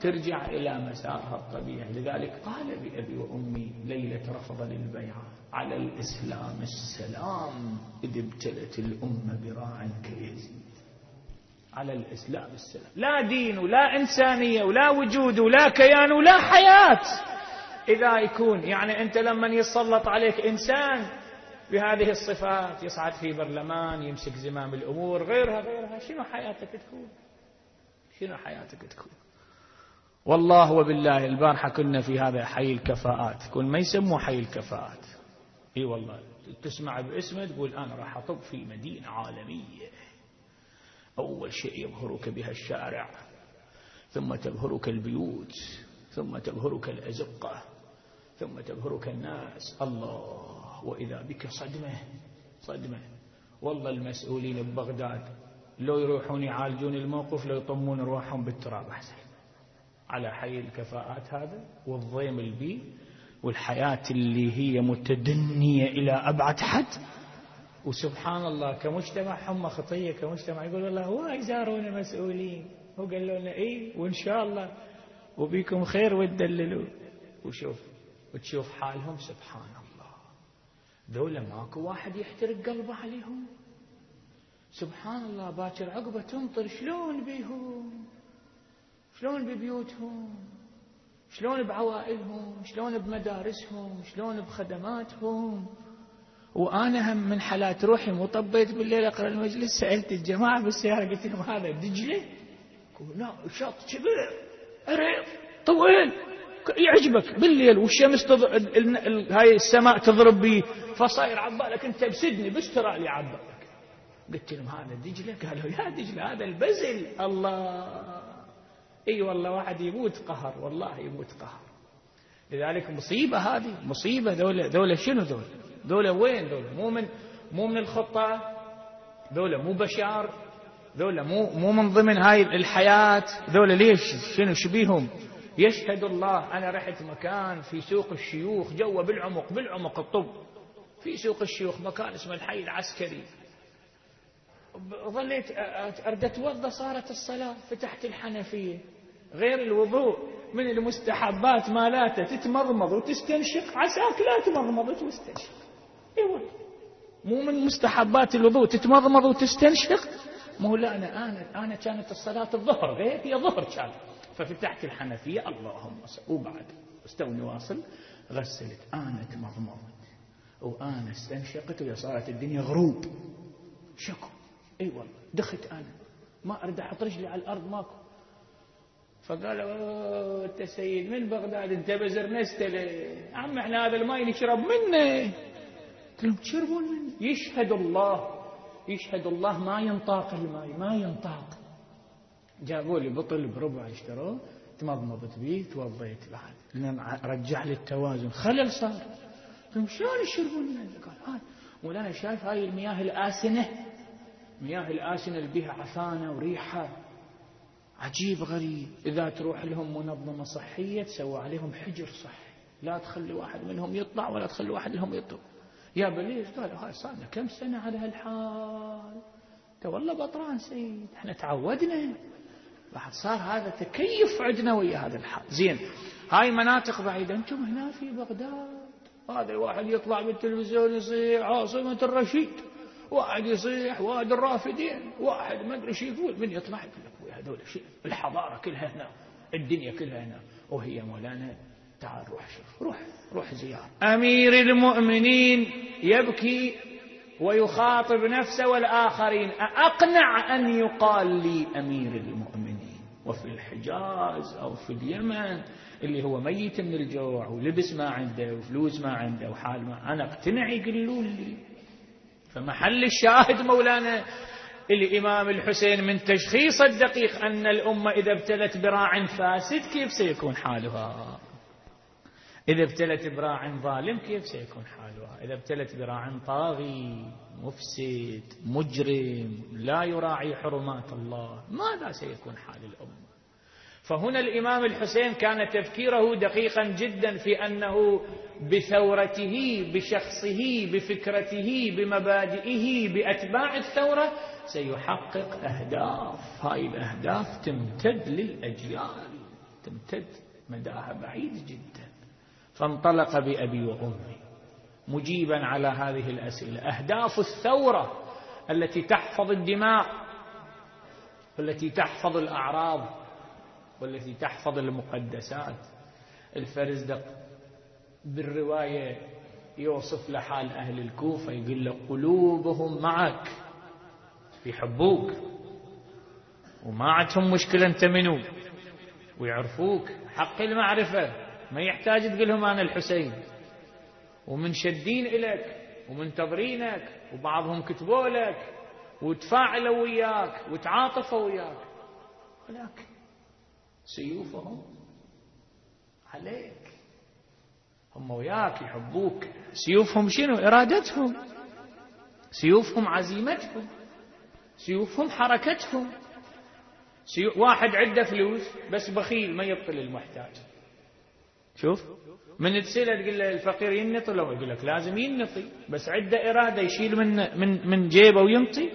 ترجع إلى مسارها الطبيعي. لذلك قال بأبي وأمي ليلة رفض للبيعة: على الإسلام السلام إذ ابتلت الأمة براع كيزيد. على الإسلام السلام، لا دين ولا إنسانية ولا وجود ولا كيان ولا حياة إذا يكون يعني أنت لما يسلط عليك إنسان بهذه الصفات، يصعد في برلمان، يمسك زمام الأمور، غيرها غيرها، شنو حياتك تكون؟ شنو حياتك تكون؟ والله وبالله البارحة كنا في هذا حي الكفاءات، كل ما يسموه حي الكفاءات. اي والله تسمع باسمه تقول أنا راح أطب في مدينة عالمية. أول شيء يبهرك بها الشارع، ثم تبهرك البيوت، ثم تبهرك الأزقة، ثم تبهرك الناس. الله، وإذا بك صدمة صدمة. والله المسؤولين ببغداد لو يروحون يعالجون الموقف لو يطمون روحهم بالتراب أحسن على حي الكفاءات هذا، والضيم البي والحياة اللي هي متدنية إلى أبعد حد. وسبحان الله كمجتمع هم خطية كمجتمع، يقول الله هو يزارون المسؤولين، هو قال لنا إيه وإن شاء الله وبيكم خير وتدللوا. وشوف وتشوف حالهم سبحان الله، ذولا ماكو واحد يحترق قلبه عليهم. سبحان الله باكر عقبة تمطر، شلون بيهم، شلون ببيوتهم، شلون بعوائلهم، شلون بمدارسهم، شلون بخدماتهم. وأنا هم من حالات روحي مطبيت بالليل أقرأ المجلس، سألت الجماعة بالسيارة قلت لهم هذا دجلة؟ يقول لا شط كبير عريض طويل يعجبك بالليل والشمس تض... ال... ال... ال... هاي السماء تضرب بي فصاير عبالك انت بسدني باستراليا عبالك. قلت لهم هذا دجلة؟ قالوا يا دجلة هذا البزل. الله، اي والله واحد يموت قهر، والله يموت قهر. لذلك مصيبة هذه مصيبة. ذولا ذولا شنو ذولا؟ ذولا وين ذولا؟ مو من مو من الخطة، ذولا مو بشار، ذولا مو مو من ضمن هاي الحياة. ذولا ليش؟ شنو شبيهم؟ يشهد الله. أنا رحت مكان في سوق الشيوخ جوا بالعمق بالعمق الطب، في سوق الشيوخ مكان اسمه الحي العسكري. ظليت أرد أتوضأ، صارت الصلاة، فتحت الحنفية، غير الوضوء من المستحبات مالاته تتمضمض وتستنشق، عساك لا تمضمض وتستنشق. اي والله مو من مستحبات الوضوء تتمضمض وتستنشق. مو لا أنا أنا أنا كانت الصلاة الظهر، غير هي ظهر كان، ففتحت الحنفية اللهم صل، وبعد استوني واصل غسلت، أنا تمضمضت وأنا استنشقت، ويا صارت الدنيا غروب شكو. اي والله دخت أنا ما أريد أحط رجلي على الأرض ماكو. فقالوا أنت سيد من بغداد أنت بزرنست ليه؟ عم احنا هذا الماء نشرب منه. قلت لهم تشربون منه؟ يشهد الله يشهد الله ما ينطاق الماء ما ينطاق. جابوا لي بطل بربع اشتروه، تمضمضت بيه توضيت بعد، لأن رجع لي التوازن، خلل صار. قلت لهم شلون يشربون منه؟ قال هاي ولا أنا شايف هاي المياه الآسنة، مياه الآسنة اللي بيها عفانة وريحة عجيب غريب. إذا تروح لهم منظمة صحية تسوي عليهم حجر صحي، لا تخلي واحد منهم يطلع ولا تخلي واحد منهم يطلع. يا بليش قالوا هاي صارنا كم سنة على هالحال، انت والله بطران سيد، احنا تعودنا، بعد صار هذا تكيف عندنا ويا هذا الحال. زين هاي مناطق بعيدة، انتم هنا في بغداد هذا الواحد يطلع بالتلفزيون يصيح عاصمة الرشيد، واحد يصيح وادي الرافدين، واحد ما ادري شو يقول، من يطلع يقول لك ويا هذول شيء الحضارة كلها هنا، الدنيا كلها هنا. وهي مولانا تعال روح شوف، روح روح زيارة. أمير المؤمنين يبكي ويخاطب نفسه والآخرين، أقنع أن يقال لي أمير المؤمنين وفي الحجاز أو في اليمن اللي هو ميت من الجوع ولبس ما عنده وفلوس ما عنده وحال ما، أنا اقتنع يقولون لي. فمحل الشاهد مولانا الإمام الحسين من تشخيص الدقيق أن الأمة إذا ابتلت براع فاسد كيف سيكون حالها، إذا ابتلت براع ظالم كيف سيكون حالها، إذا ابتلت براع طاغي مفسد مجرم لا يراعي حرمات الله، ماذا سيكون حال الأمة؟ فهنا الإمام الحسين كان تفكيره دقيقا جدا في أنه بثورته بشخصه بفكرته بمبادئه بأتباع الثورة سيحقق أهداف، هاي الأهداف تمتد للأجيال. تمتد مداها بعيد جدا. فانطلق بأبي وأمي مجيبا على هذه الأسئلة. أهداف الثورة التي تحفظ الدماء والتي تحفظ الأعراض والتي تحفظ المقدسات. الفرزدق بالرواية يوصف لحال أهل الكوفة، يقول له قلوبهم معك، يحبوك وما عندهم مشكلة أنت منو، ويعرفوك حق المعرفة، ما يحتاج تقول لهم أنا الحسين، ومنشدين إليك ومنتظرينك، وبعضهم كتبوا لك وتفاعلوا وياك وتعاطفوا وياك، ولكن سيوفهم عليك. هم وياك يحبوك، سيوفهم شنو؟ إرادتهم، سيوفهم عزيمتهم، سيوفهم حركتهم. سيوف واحد عنده فلوس بس بخيل ما يبطل المحتاج. شوف من تسأله تقول له الفقير ينطي، لو يقول لك لازم ينطي، بس عنده إرادة يشيل من من من جيبه وينطي.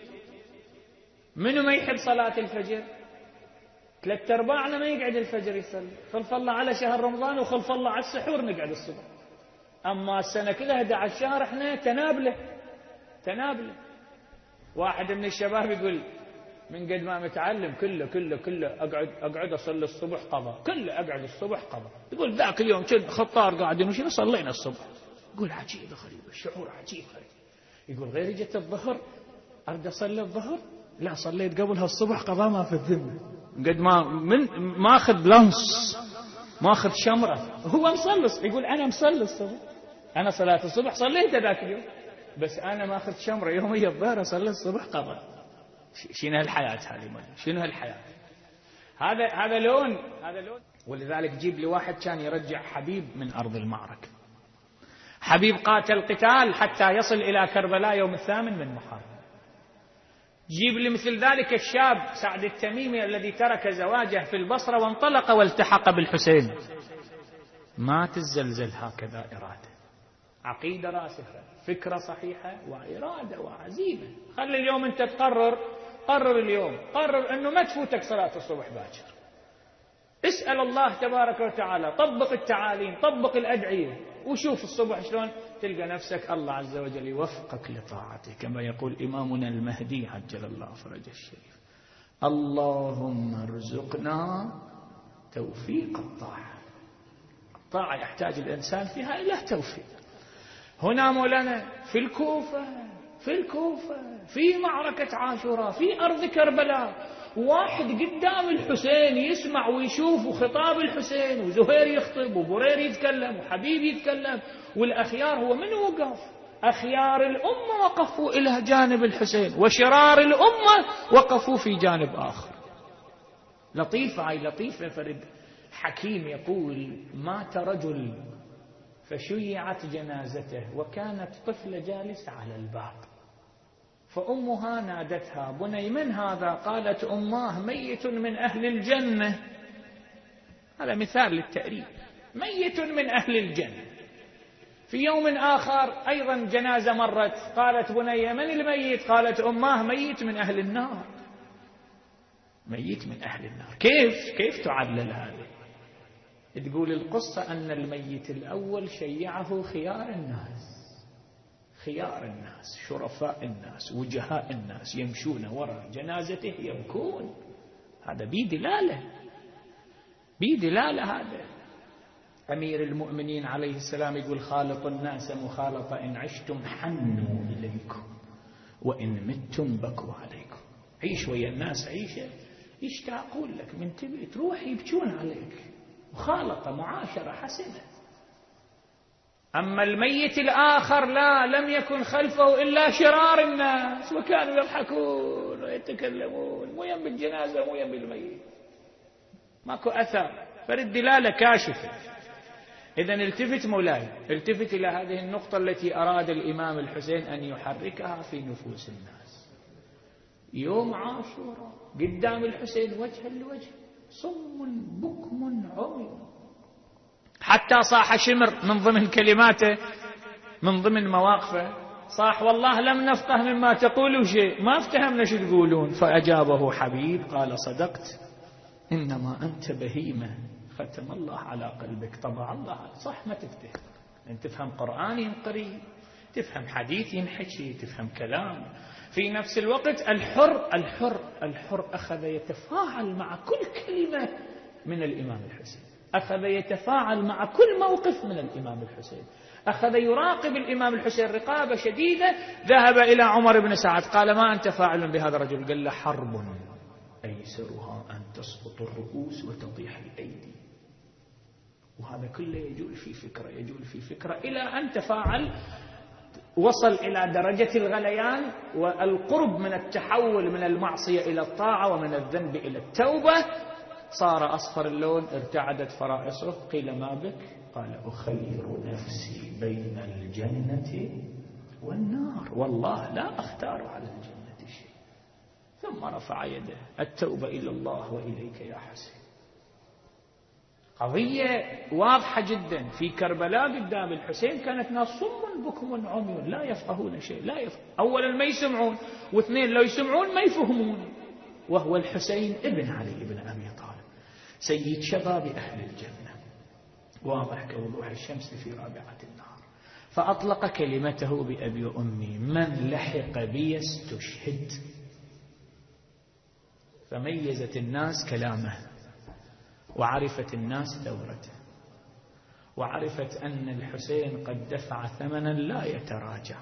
منو ما يحب صلاة الفجر؟ ثلاث أرباعنا ما يقعد الفجر يصلي، خلف الله على شهر رمضان وخلف الله على السحور نقعد الصبح. أما السنة كلها أحد عشر شهر احنا تنابله تنابله. واحد من الشباب يقول من قد ما متعلم كله كله كله أقعد أقعد أصلي الصبح قضاء، كله أقعد الصبح قضاء. يقول ذاك اليوم كنت خطار قاعدين وشنو صلينا الصبح. يقول عجيب غريب، الشعور عجيب غريب. يقول غير جت الظهر أرد أصلي الظهر، لا صليت قبلها الصبح قضاء ما في الذمة، قد ما من ما أخذ لانس ما أخذ شمرة، هو مصلص. يقول أنا مصلي الصبح، أنا صلاة الصبح صليت ذاك اليوم، بس أنا ما أخذ شمرة يومية الظهر أصلي الصبح قضاء. شنو هالحياة هذه؟ شنو هالحياة؟ هذا هذا لون هذا لون. ولذلك جيب لي واحد كان يرجع حبيب من أرض المعركة. حبيب قاتل قتال حتى يصل إلى كربلاء يوم الثامن من محرم. جيب لي مثل ذلك الشاب سعد التميمي الذي ترك زواجه في البصرة وانطلق والتحق بالحسين. ما تزلزل هكذا إرادة، عقيدة راسخة، فكرة صحيحة، وإرادة وعزيمة. خلي اليوم أنت تقرر، قرر اليوم، قرر أنه ما تفوتك صلاة الصبح باكر. اسأل الله تبارك وتعالى، طبق التعاليم، طبق الأدعية، وشوف الصبح شلون تلقى نفسك الله عز وجل يوفقك لطاعته. كما يقول إمامنا المهدي عجل الله فرجه الشريف: اللهم ارزقنا توفيق الطاعة. الطاعة يحتاج الإنسان فيها إلى توفيق. هنا مولانا في الكوفة في الكوفة في معركة عاشوراء في أرض كربلاء، واحد قدام الحسين يسمع ويشوف وخطاب الحسين، وزهير يخطب وبرير يتكلم وحبيب يتكلم، والأخيار هو من وقف؟ أخيار الأمة وقفوا إلى جانب الحسين، وشرار الأمة وقفوا في جانب آخر. لطيفة هاي لطيفة. فرد حكيم يقول: مات رجل فشيعت جنازته وكانت طفلة جالسة على الباب، فأمها نادتها: بني من هذا؟ قالت: أماه ميت من أهل الجنة. هذا مثال للتأريب، ميت من أهل الجنة. في يوم آخر أيضا جنازة مرت، قالت: بني من الميت؟ قالت: أماه ميت من أهل النار. ميت من أهل النار. كيف كيف تعلل هذا؟ تقول القصة أن الميت الأول شيعه خيار الناس، خيار الناس، شرفاء الناس، وجهاء الناس، يمشون وراء جنازته يبكون. هذا بي دلالة، بي دلالة. هذا أمير المؤمنين عليه السلام يقول: خالط الناس مخالطة، إن عشتم حنوا إليكم وإن متم بكوا عليكم. عيش ويا الناس عيشة يشتاقون لك، من تبي تروح يبكون عليك. مخالطة، معاشرة حسنة. أما الميت الآخر لا، لم يكن خلفه إلا شرار الناس، وكانوا يضحكون ويتكلمون، مو يم بالجنازة مو يم بالميت، ماكو أثر. فالدلالة كاشفة. إذن التفت مولاي، التفت إلى هذه النقطة التي أراد الإمام الحسين أن يحركها في نفوس الناس. يوم عاشوراء قدام الحسين وجها لوجه، صم بكم عمي. حتى صاح شمر من ضمن كلماته، من ضمن مواقفه، صاح: والله لم نفقه مما تقولوا شيء، ما افتهمنا شو تقولون. فأجابه حبيب قال: صدقت إنما أنت بهيمة ختم الله على قلبك، طبع الله. صح ما تفتهم، أن تفهم قرآن ينقري، تفهم حديث ينحكي، تفهم كلام. في نفس الوقت الحر الحر الحر أخذ يتفاعل مع كل كلمة من الإمام الحسين، أخذ يتفاعل مع كل موقف من الإمام الحسين، أخذ يراقب الإمام الحسين رقابة شديدة. ذهب إلى عمر بن سعد قال: ما أنت فاعل بهذا الرجل؟ قال له: حرب أيسرها أن تسقط الرؤوس وتطيح الأيدي. وهذا كله يجول في فكرة يجول في فكرة إلى أن تفاعل، وصل إلى درجة الغليان والقرب من التحول من المعصية إلى الطاعة ومن الذنب إلى التوبة. صار أصفر اللون، ارتعدت فرائصه. قيل: ما بك؟ قال: أخير نفسي بين الجنة والنار، والله لا أختار على الجنة شيء. ثم رفع يده: التوبة إلى الله وإليك يا حسين. قضية واضحة جدا. في كربلاء قدام الحسين كانت ناس صم بكم عمي لا يفقهون شيء، لا يفقه. أولا ما يسمعون، واثنين لو يسمعون ما يفهمون. وهو الحسين ابن علي ابن أبي طالب، سيد شباب أهل الجنة، واضح كوضوح الشمس في رابعة النهار. فأطلق كلمته بأبي وأمي: من لحق بي استشهد. فميزت الناس كلامه، وعرفت الناس ثورته، وعرفت أن الحسين قد دفع ثمنا لا يتراجع،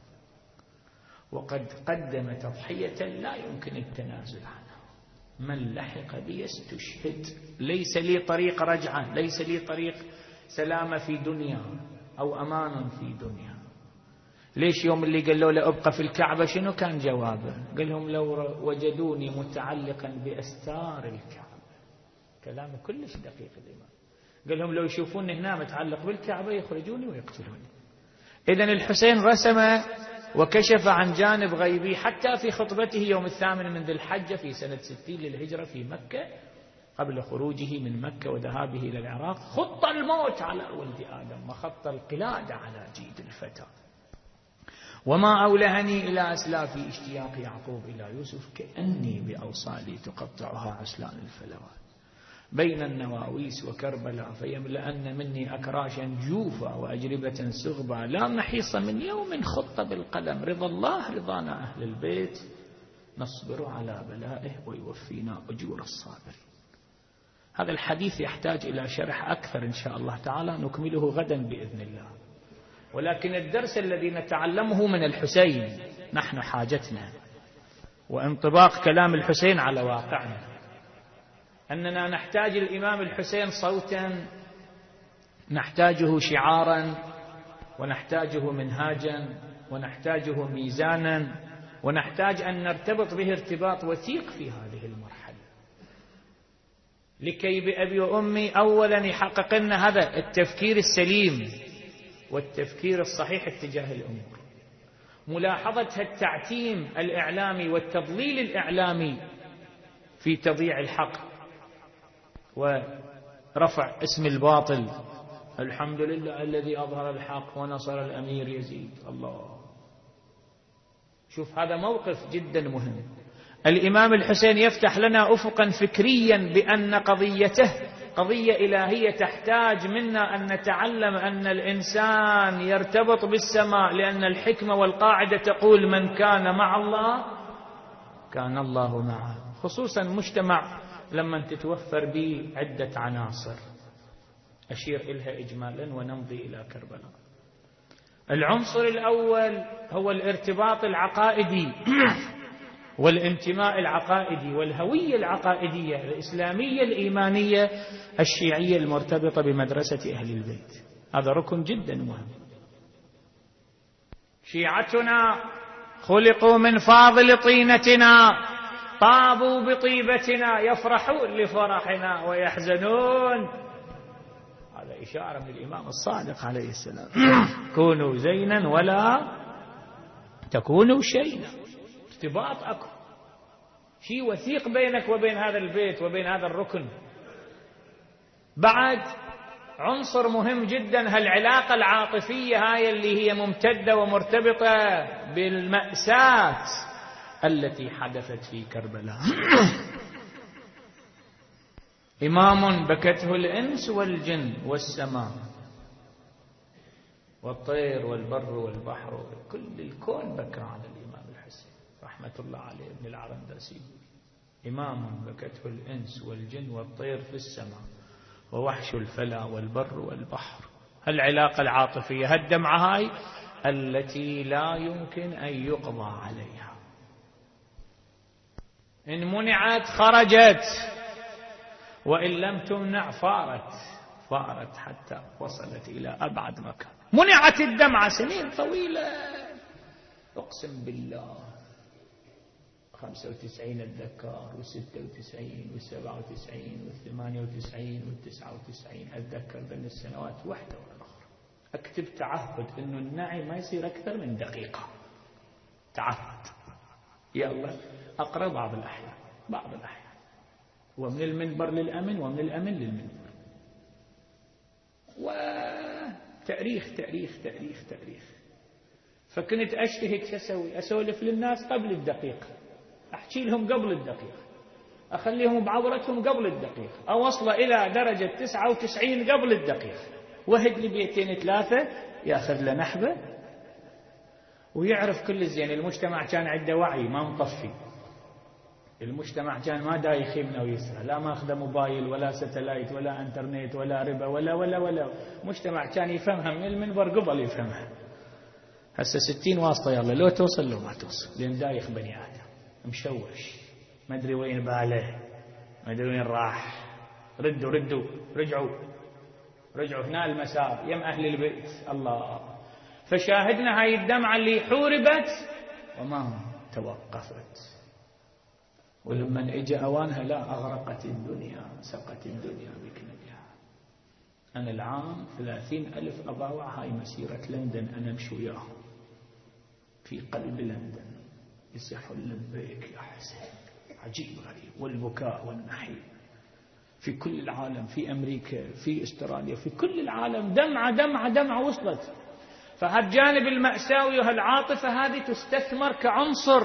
وقد قدم تضحية لا يمكن التنازل عنها. من لحق بي استشهد. ليس لي طريق رجعة، ليس لي طريق سلامة في دنيا أو أمان في دنيا. ليش يوم اللي قالوا له أبقى في الكعبة شنو كان جوابه؟ قال لهم: لو وجدوني متعلقا بأستار الكعبة. كلامه كلش دقيق الإمام. قال لهم: لو يشوفوني هنا متعلق بالكعبة يخرجوني ويقتلوني. إذن الحسين رسم وكشف عن جانب غيبي حتى في خطبته يوم الثامن من ذي الحجة في سنة ستين للهجرة في مكة، قبل خروجه من مكة وذهابه إلى العراق: خط الموت على ولد آدم وخط القلادة على جيد الفتى، وما أولهني إلى أسلافي اشتياق يعقوب إلى يوسف، كأني بأوصالي تقطعها عسلان الفلوات، بين النواويس وكربلاء فيملأن مني أكراشا جوفا وأجربة سغبا، لا محيص من يوم خط بالقلم، رضا الله رضانا أهل البيت، نصبر على بلائه ويوفينا أجور الصابر. هذا الحديث يحتاج إلى شرح أكثر إن شاء الله تعالى، نكمله غدا بإذن الله. ولكن الدرس الذي نتعلمه من الحسين نحن حاجتنا، وانطباق كلام الحسين على واقعنا، أننا نحتاج الإمام الحسين صوتا، نحتاجه شعارا، ونحتاجه منهاجا، ونحتاجه ميزانا، ونحتاج أن نرتبط به ارتباط وثيق في هذه المرحلة، لكي بأبي وأمي أولا يحقق لنا هذا التفكير السليم والتفكير الصحيح اتجاه الأمور، ملاحظة التعتيم الإعلامي والتضليل الإعلامي في تضييع الحق ورفع اسم الباطل. الحمد لله الذي أظهر الحق ونصر الأمير يزيد. الله، شوف هذا موقف جدا مهم. الإمام الحسين يفتح لنا أفقا فكريا بأن قضيته قضية إلهية تحتاج منا أن نتعلم أن الإنسان يرتبط بالسماء، لأن الحكمة والقاعدة تقول: من كان مع الله كان الله معه. خصوصا مجتمع لما تتوفر به عدة عناصر أشير إلها إجمالا ونمضي إلى كربلاء. العنصر الأول هو الارتباط العقائدي والانتماء العقائدي والهوية العقائدية الإسلامية الإيمانية الشيعية المرتبطة بمدرسة أهل البيت. هذا ركن جدا مهم. شيعتنا خلقوا من فاضل طينتنا، طابوا بطيبتنا، يفرحون لفرحنا ويحزنون. هذا إشارة من الإمام الصادق عليه السلام: كونوا زينا ولا تكونوا شينا. ارتباط أكو، شيء وثيق بينك وبين هذا البيت وبين هذا الركن. بعد عنصر مهم جدا، هالعلاقة العاطفية هاي اللي هي ممتدة ومرتبطة بالمأساة التي حدثت في كربلاء. إمام بكته الإنس والجن والسماء والطير والبر والبحر، كل الكون بكى على الإمام الحسين رحمة الله عليه ابن العرنداسي. إمام بكته الإنس والجن والطير في السماء ووحش الفلا والبر والبحر. العلاقة العاطفية، هالدمعة هاي التي لا يمكن أن يقضى عليها، إن منعت خرجت، وإن لم تمنع فارت فارت حتى وصلت إلى أبعد مكان. منعت الدمعة سنين طويلة، أقسم بالله خمسة وتسعين الذكار وستة وتسعين والسبعة وتسعين والثمانية وتسعين والتسعة وتسعين، أتذكر ذن السنوات واحدة ورا الأخرى أكتب تعهد إنه النعي ما يصير أكثر من دقيقة، تعهد. يلا أقرأ بعض الأحيان بعض الأحيان ومن المنبر للأمن ومن الأمن للمنبر، وتاريخ تاريخ تاريخ تاريخ. فكنت أجتهد شو أسوي؟ أسولف للناس قبل الدقيقة، أحكي لهم قبل الدقيقة، أخليهم بعبرتهم قبل الدقيقة، أوصل إلى درجة تسعة وتسعين قبل الدقيقة، وهد لي بيتين ثلاثة يأخذ له نحبة ويعرف كل الزين. المجتمع كان عنده وعي ما مطفي، المجتمع كان ما دايخ يمنى ويسرى، لا ماخذ موبايل ولا ستلايت ولا انترنت ولا ربا ولا ولا ولا مجتمع كان يفهمها من المنبر قبل يفهمها. هسه ستين واسطة يلا لو توصل لو ما توصل، لأن دايخ بني آدم مشوش ما أدري وين باله ما أدري وين راح. ردوا ردوا رجعوا رجعوا هنا المسار يم أهل البيت الله. فشاهدنا هاي الدمعة اللي حوربت وما توقفت، ولما اجى أوانها لا أغرقت الدنيا سقت الدنيا بكنبها. أنا العام ثلاثين ألف أضاوع هاي مسيرة لندن أنا أمشي وياهم في قلب لندن، يصيحوا لبيك يا حسين، عجيب غريب، والبكاء والنحيب في كل العالم، في أمريكا في استراليا في كل العالم، دمعة دمعة دمعة وصلت. فهالجانب المأساوي وهالعاطفة هذه تستثمر كعنصر،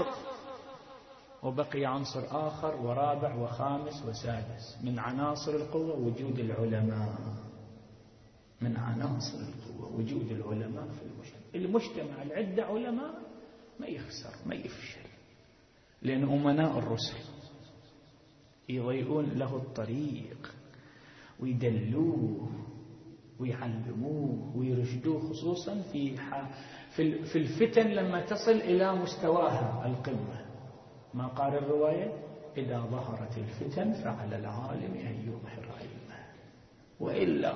وبقي عنصر آخر ورابع وخامس وسادس من عناصر القوة وجود العلماء. من عناصر القوة وجود العلماء في المجتمع. المجتمع العدة علماء ما يخسر ما يفشل، لأن أمناء الرسل يضيئون له الطريق ويدلوه ويعلموه ويرشدوه، خصوصا في في الفتن لما تصل إلى مستواها القمة. ما قال الرواية إذا ظهرت الفتن فعلى العالم أن يظهر علمه وإلا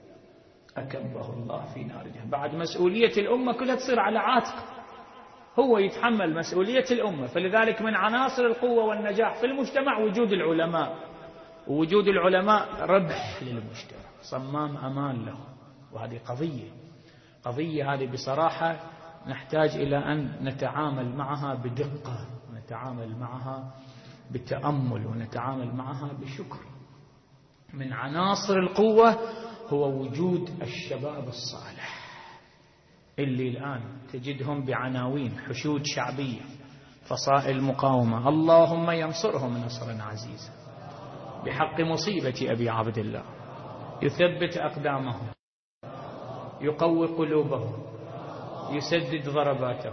أكبه الله في نار جهنم. بعد مسؤولية الأمة كلها تصير على عاتقه، هو يتحمل مسؤولية الأمة. فلذلك من عناصر القوة والنجاح في المجتمع وجود العلماء، ووجود العلماء ربح للمجتمع، صمام أمان له. وهذه قضية قضية هذه بصراحة نحتاج إلى أن نتعامل معها بدقة، نتعامل معها بالتأمل، ونتعامل معها بشكر. من عناصر القوة هو وجود الشباب الصالح اللي الآن تجدهم بعناوين حشود شعبية، فصائل مقاومة، اللهم ينصرهم نصرا عزيزا بحق مصيبة أبي عبد الله، يثبت أقدامهم، يقوي قلوبهم، يسدد ضرباتهم،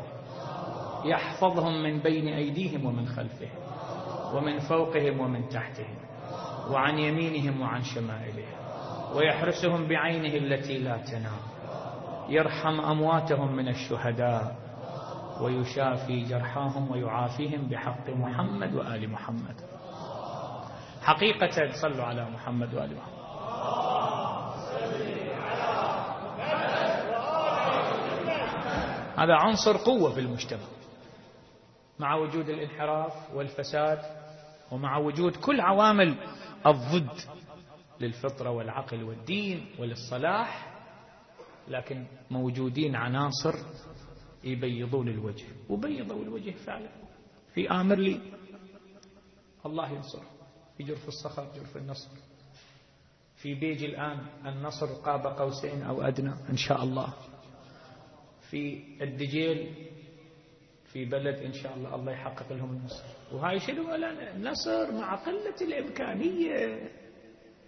يحفظهم من بين أيديهم ومن خلفهم ومن فوقهم ومن تحتهم وعن يمينهم وعن شمائلهم، ويحرسهم بعينه التي لا تنام، يرحم أمواتهم من الشهداء ويشافي جرحاهم ويعافيهم بحق محمد وآل محمد. حقيقة صلوا على محمد وآل محمد. هذا عنصر قوة في المجتمع، مع وجود الانحراف والفساد ومع وجود كل عوامل الضد للفطرة والعقل والدين وللصلاح، لكن موجودين عناصر يبيضون الوجه، وبيضوا الوجه فعلا. في آمر لي الله ينصر، في جرف الصخر جرف النصر، في بيج الآن النصر قاب قوسين أو أدنى إن شاء الله، في الدجيل في بلد إن شاء الله الله يحقق لهم النصر. وهاي شنو؟ نصر مع قلة الإمكانية،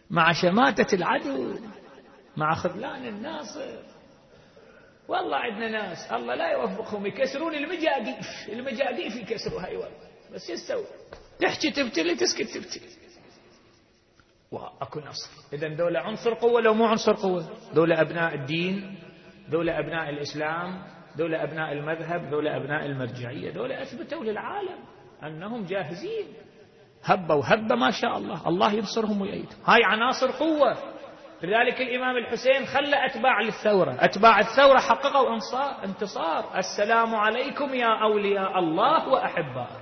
مع شماتة العدو، مع خذلان الناصر. والله عندنا ناس الله لا يوفقهم يكسرون المجاديف، المجاديف يكسروها. أي والله، بس يستوي تحكي تبتلي، تسكت تبتلي، وأكو نصر. إذن دولة عنصر قوة لو مو عنصر قوة؟ دولة أبناء الدين، دولة أبناء الإسلام، دولة أبناء المذهب، دولة أبناء المرجعية، دولة أثبتوا للعالم أنهم جاهزين. هبة وهبة ما شاء الله، الله ينصرهم ويأيدهم. هاي عناصر قوة. لذلك الإمام الحسين خلى أتباع للثورة، أتباع الثورة حققوا انتصار. السلام عليكم يا أولياء الله وأحباء،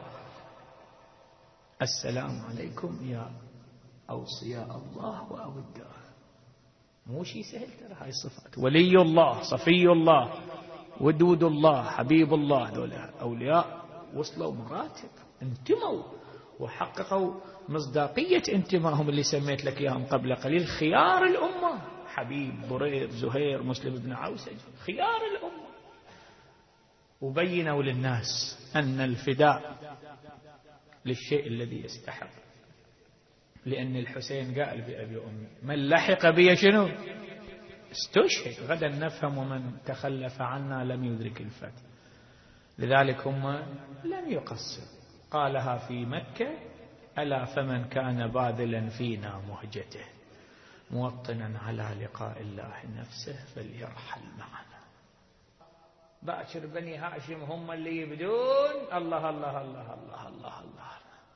السلام عليكم يا أوصياء الله وأوداء. مو شيء سهل ترى هاي الصفات. ولي الله، صفي الله، ودود الله، حبيب الله، دولة أولياء وصلوا مراتب، انتموا وحققوا مصداقية انتمائهم اللي سميت لك إياهم قبل قليل، خيار الأمة. حبيب، برير، زهير، مسلم بن عوسج، خيار الأمة. وبينوا للناس أن الفداء للشيء الذي يستحق، لأن الحسين قال بأبي أمي من لحق بي شنو؟ استشهد. غدا نفهم ومن تخلف عنا لم يدرك الفتح. لذلك هم لم يقصروا. قالها في مكة: ألا فمن كان باذلا فينا مهجته موطنا على لقاء الله نفسه فليرحل معنا. باكر بني هاشم هم اللي يبدون. الله الله الله الله الله الله.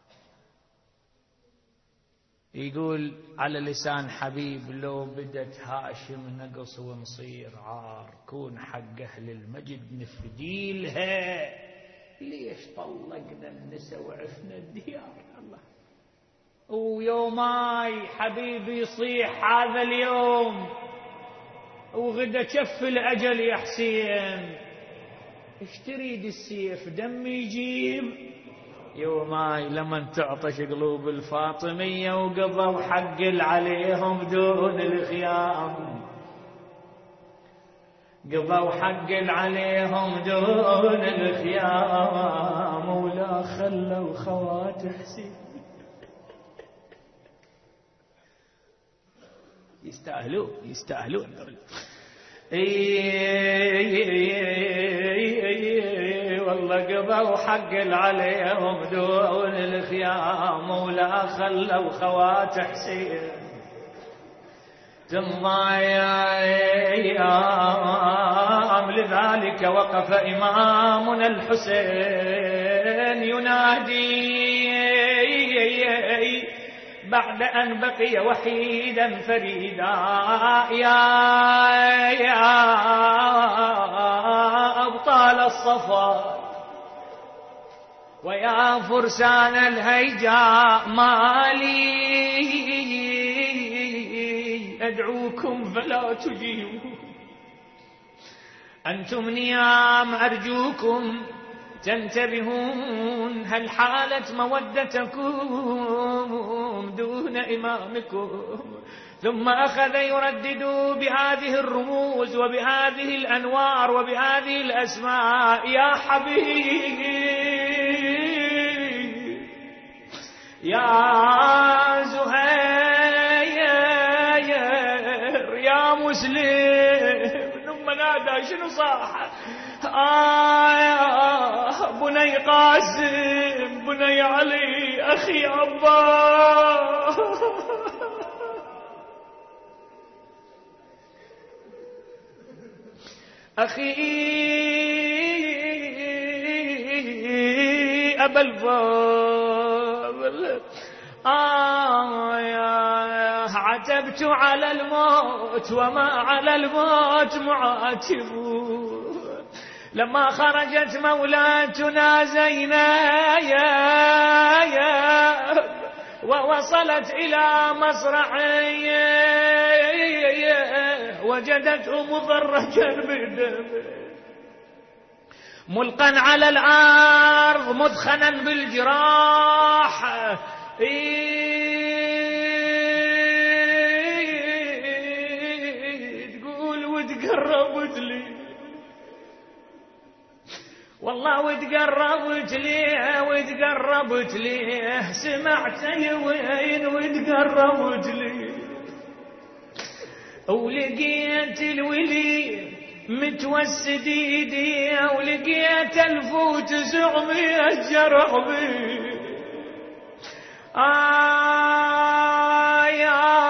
يقول على لسان حبيب: لو بدت هاشم نقص ونصير عار، كون حق أهل المجد نفديلها، ليش طلقنا النساء وعفنا الديار؟ الله. ويوماي حبيبي يصيح هذا اليوم، وغدا كف الأجل يا حسين، ايش تريد السيف دم يجيب؟ يوماي لمن تعطش قلوب الفاطمية وقضوا حق عليهم دون الخيام، قضوا حق عليهم دون الخيام، ولا خلوا خوات حسين. يستاهلون يستاهلون دول. والله قضوا حق عليهم دون الخيام، ولا خلوا خوات حسين تنضايم. لذلك وقف إمامنا الحسين ينادي بعد أن بقي وحيدا فريدا: يا يا أبطال الصفا ويا فرسان الهيجاء، مالي أدعوكم فلا تجيبوا، أنتم نيام أرجوكم تنتبهون، هل حالت مودتكم دون إمامكم؟ ثم أخذ يردد بهذه الرموز وبهذه الأنوار وبهذه الأسماء: يا حبيب، يا زهير، يا مسلم. ثم نادى شنو صاح؟ آه بني قاسم، بني علي، أخي عباس. أخي أبا الفضل، آه يا عتبت على الموت وما على الموت معاتبون. لما خرجت مولاتنا زينب ووصلت إلى مصرعي وجدته مضرجا بالدم، ملقا على الأرض مدخنا بالجراح. تقول وتقربت لي، والله وتقربت ليه وتقربت ليه، سمعت وين وتقربت ليه. ولقيت الولي متوسد ايدي، ولقيت ألف وتسعمية جرح بي. آه يا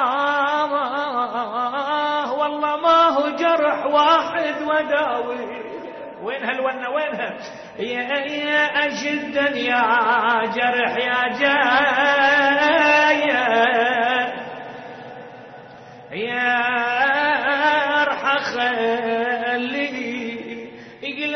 الله والله ما هو جرح واحد وداوي. وين هالونة وينها؟ يا يا أجدا يا جرح يا جاية يا أرحى خلي يقل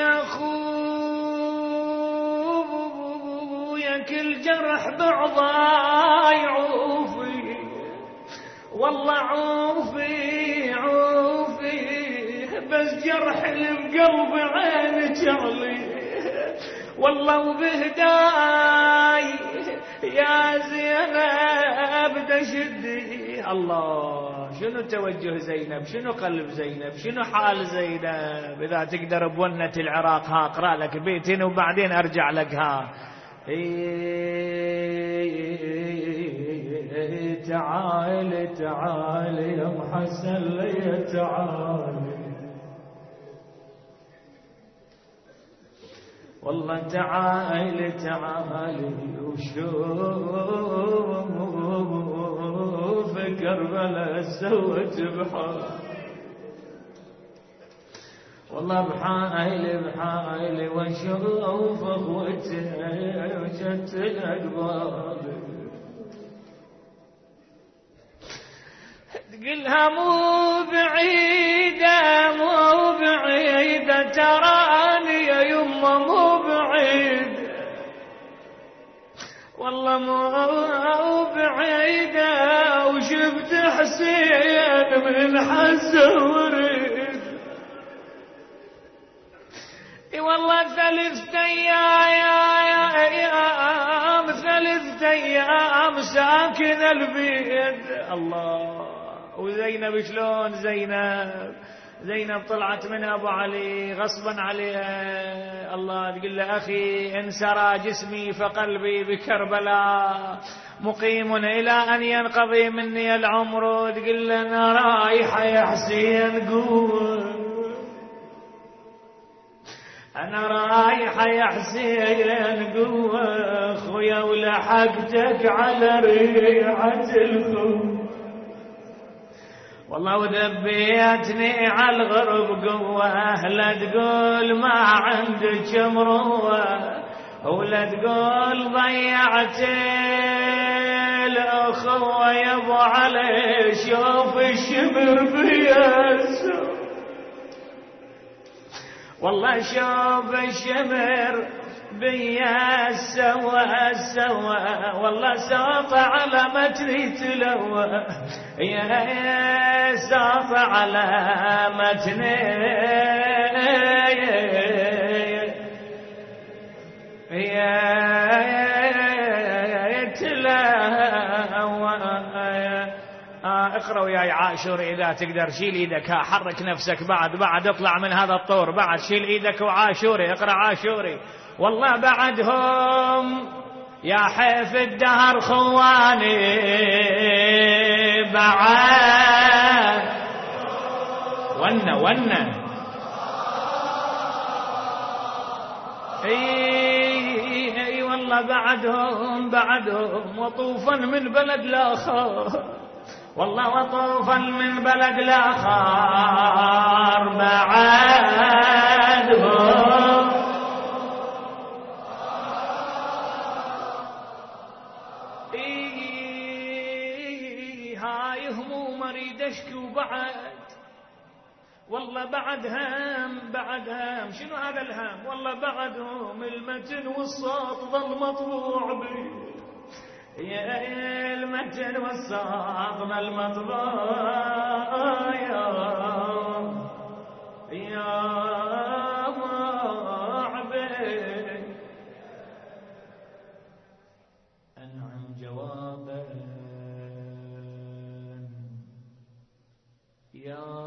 أخويا كل جرح بعضا يعوفي. والله عوفي عوفي بس جرح اللي بقلب عينك علي. والله وبهداي يا زينب تشدي. الله شنو توجه زينب، شنو قلب زينب، شنو حال زينب. إذا تقدر بونة العراق ها اقرأ لك بيتين وبعدين أرجع لك. ها تعال تعال يا محسن لي تعال. والله تعال تعال وشوف كربلاء سوت بحال. والله بحال بحال وشوف اخوتي وشت الاقبال. تقلها مو بعيدة مو بعيدة تراني يا يمه مو بعيد. والله مو بعيدة وشفت حسين من حزة وريد. اي والله ثلاثة ايام ثلاثة ايام ساكن البيت. الله وزينب شلون زينب زينب طلعت من أبو علي غصبا عليها. الله تقول له أخي إن سرى جسمي فقلبي بكربلاء مقيم إلى أن ينقضي مني العمر. تقول له أنا رايحة يا حسين قوة، أنا رايحة يا حسين قوة خويا ولحقتك على ريحة الخوف. والله ودبيتني على الغرب قوة، لا تقول ما عندك مروة ولا تقول ضيعت الأخوة يا أبو علي. شوف الشمر بيسو والله شوف الشمر بيا سوا سوا. والله ساط على متني تلوى يا ساط على متني يا تلوى. اقرأ وياي عاشور إذا تقدر. شيل ايدك ها حرك نفسك بعد بعد اطلع من هذا الطور بعد. شيل ايدك وعاشوري اقرأ عاشوري. والله بعدهم يا حيف الدهر خواني بعد ونه ونه. اي اي والله بعدهم بعدهم وطوفا من بلد لاخر. والله وطوفا من بلد لاخر بعدهم. هاي هموم اريد اشكي وبعد. والله بعد هم بعد هم. شنو هذا الهم؟ والله بعدهم المتن والصوت ظل مطبوع بي. يا المتن والصوت ظل مطبوع يا يا معبي. انعم جوابا يا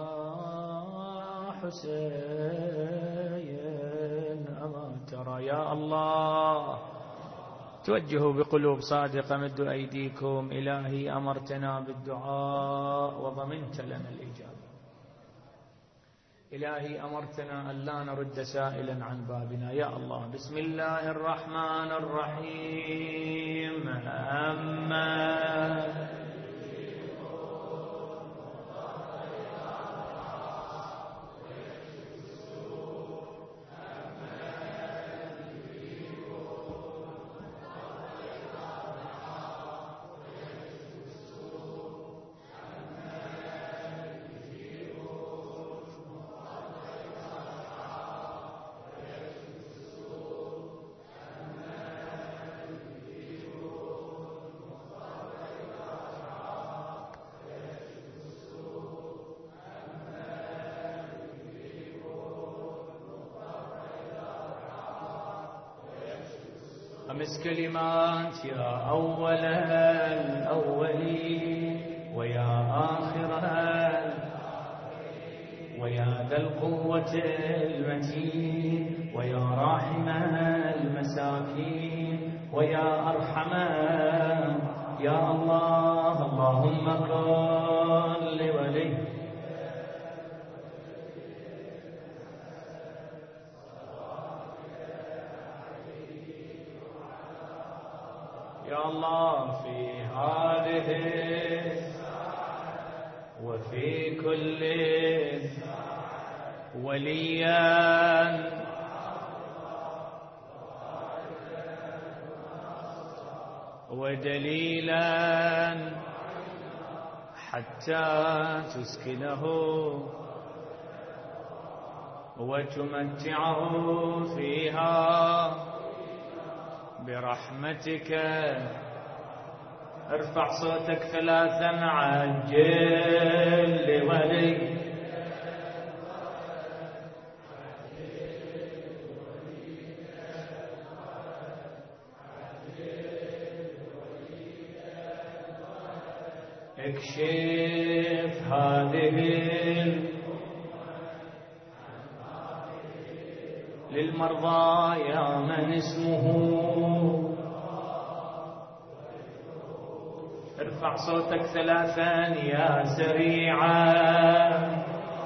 حسين أما ترى. يا الله توجهوا بقلوب صادقة مدوا أيديكم. إلهي أمرتنا بالدعاء وضمنت لنا الإجابة. إلهي أمرتنا أن لا نرد سائلا عن بابنا. يا الله. بسم الله الرحمن الرحيم. أما خمس كلمات: يا أول الأولين ويا آخر ويا ذا القوة المتين ويا راحم المساكين ويا أرحم. يا الله. اللهم كن لولي يا الله في هذه وفي كل وليا ودليلا حتى تسكنه وتمتعه فيها برحمتك. ارفع صوتك ثلاثا: عجل لولي اكشف هذه للمرضى يا من اسمه. ارفع صوتك ثلاثا: يا سريعا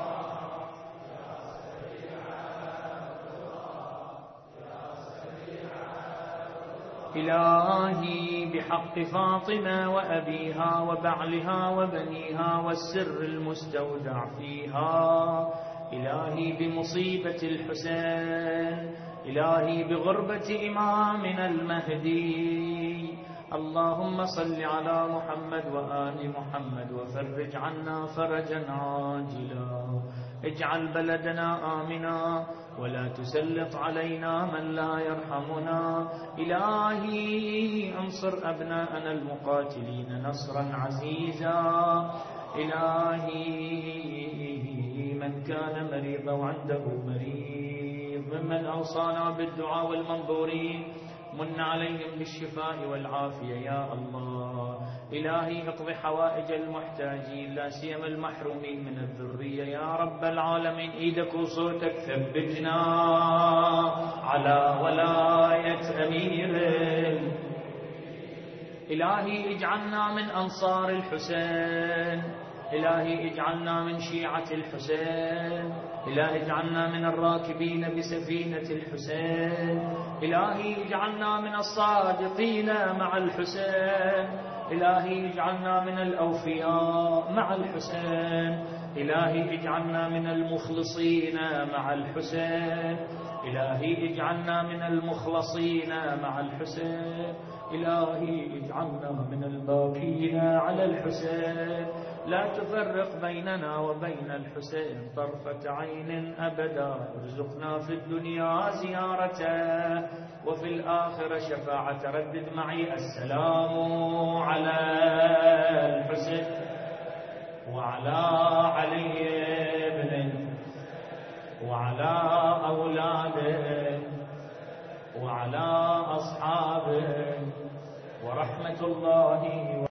إلهي بحق فاطمة وأبيها وبعلها وبنيها والسر المستودع فيها. إلهي بمصيبة الحسين. إلهي بغربة إمامنا المهدي. اللهم صل على محمد وآل محمد وفرج عنا فرجا عاجلا. اجعل بلدنا آمنا ولا تسلط علينا من لا يرحمنا. إلهي انصر أبناءنا المقاتلين نصرا عزيزا. إلهي من كان مريضا وعنده مريض ممن أوصانا بالدعاء والمنظورين من عليهم بالشفاء والعافية يا الله. إلهي اقض حوائج المحتاجين لا سيما المحرومين من الذرية يا رب العالمين. إيدك وصوتك ثبتنا على ولاية أمير. إلهي اجعلنا من أنصار الحسين. إلهي اجعلنا من شيعة الحسين. إلهي اجعلنا من الراكبين بسفينة الحسين. إلهي اجعلنا من الصادقين مع الحسين. إلهي اجعلنا من الأوفياء مع الحسين. إلهي اجعلنا من المخلصين مع الحسين. إلهي اجعلنا من المخلصين مع الحسين. إلهي اجعلنا من الباكين على الحسين. لا تفرق بيننا وبين الحسين طرفة عين أبدا. ارزقنا في الدنيا زيارته وفي الآخرة شفاعة. ردد معي: السلام على الحسين وعلى علي بن وعلى أولاده وعلى أصحابه ورحمة الله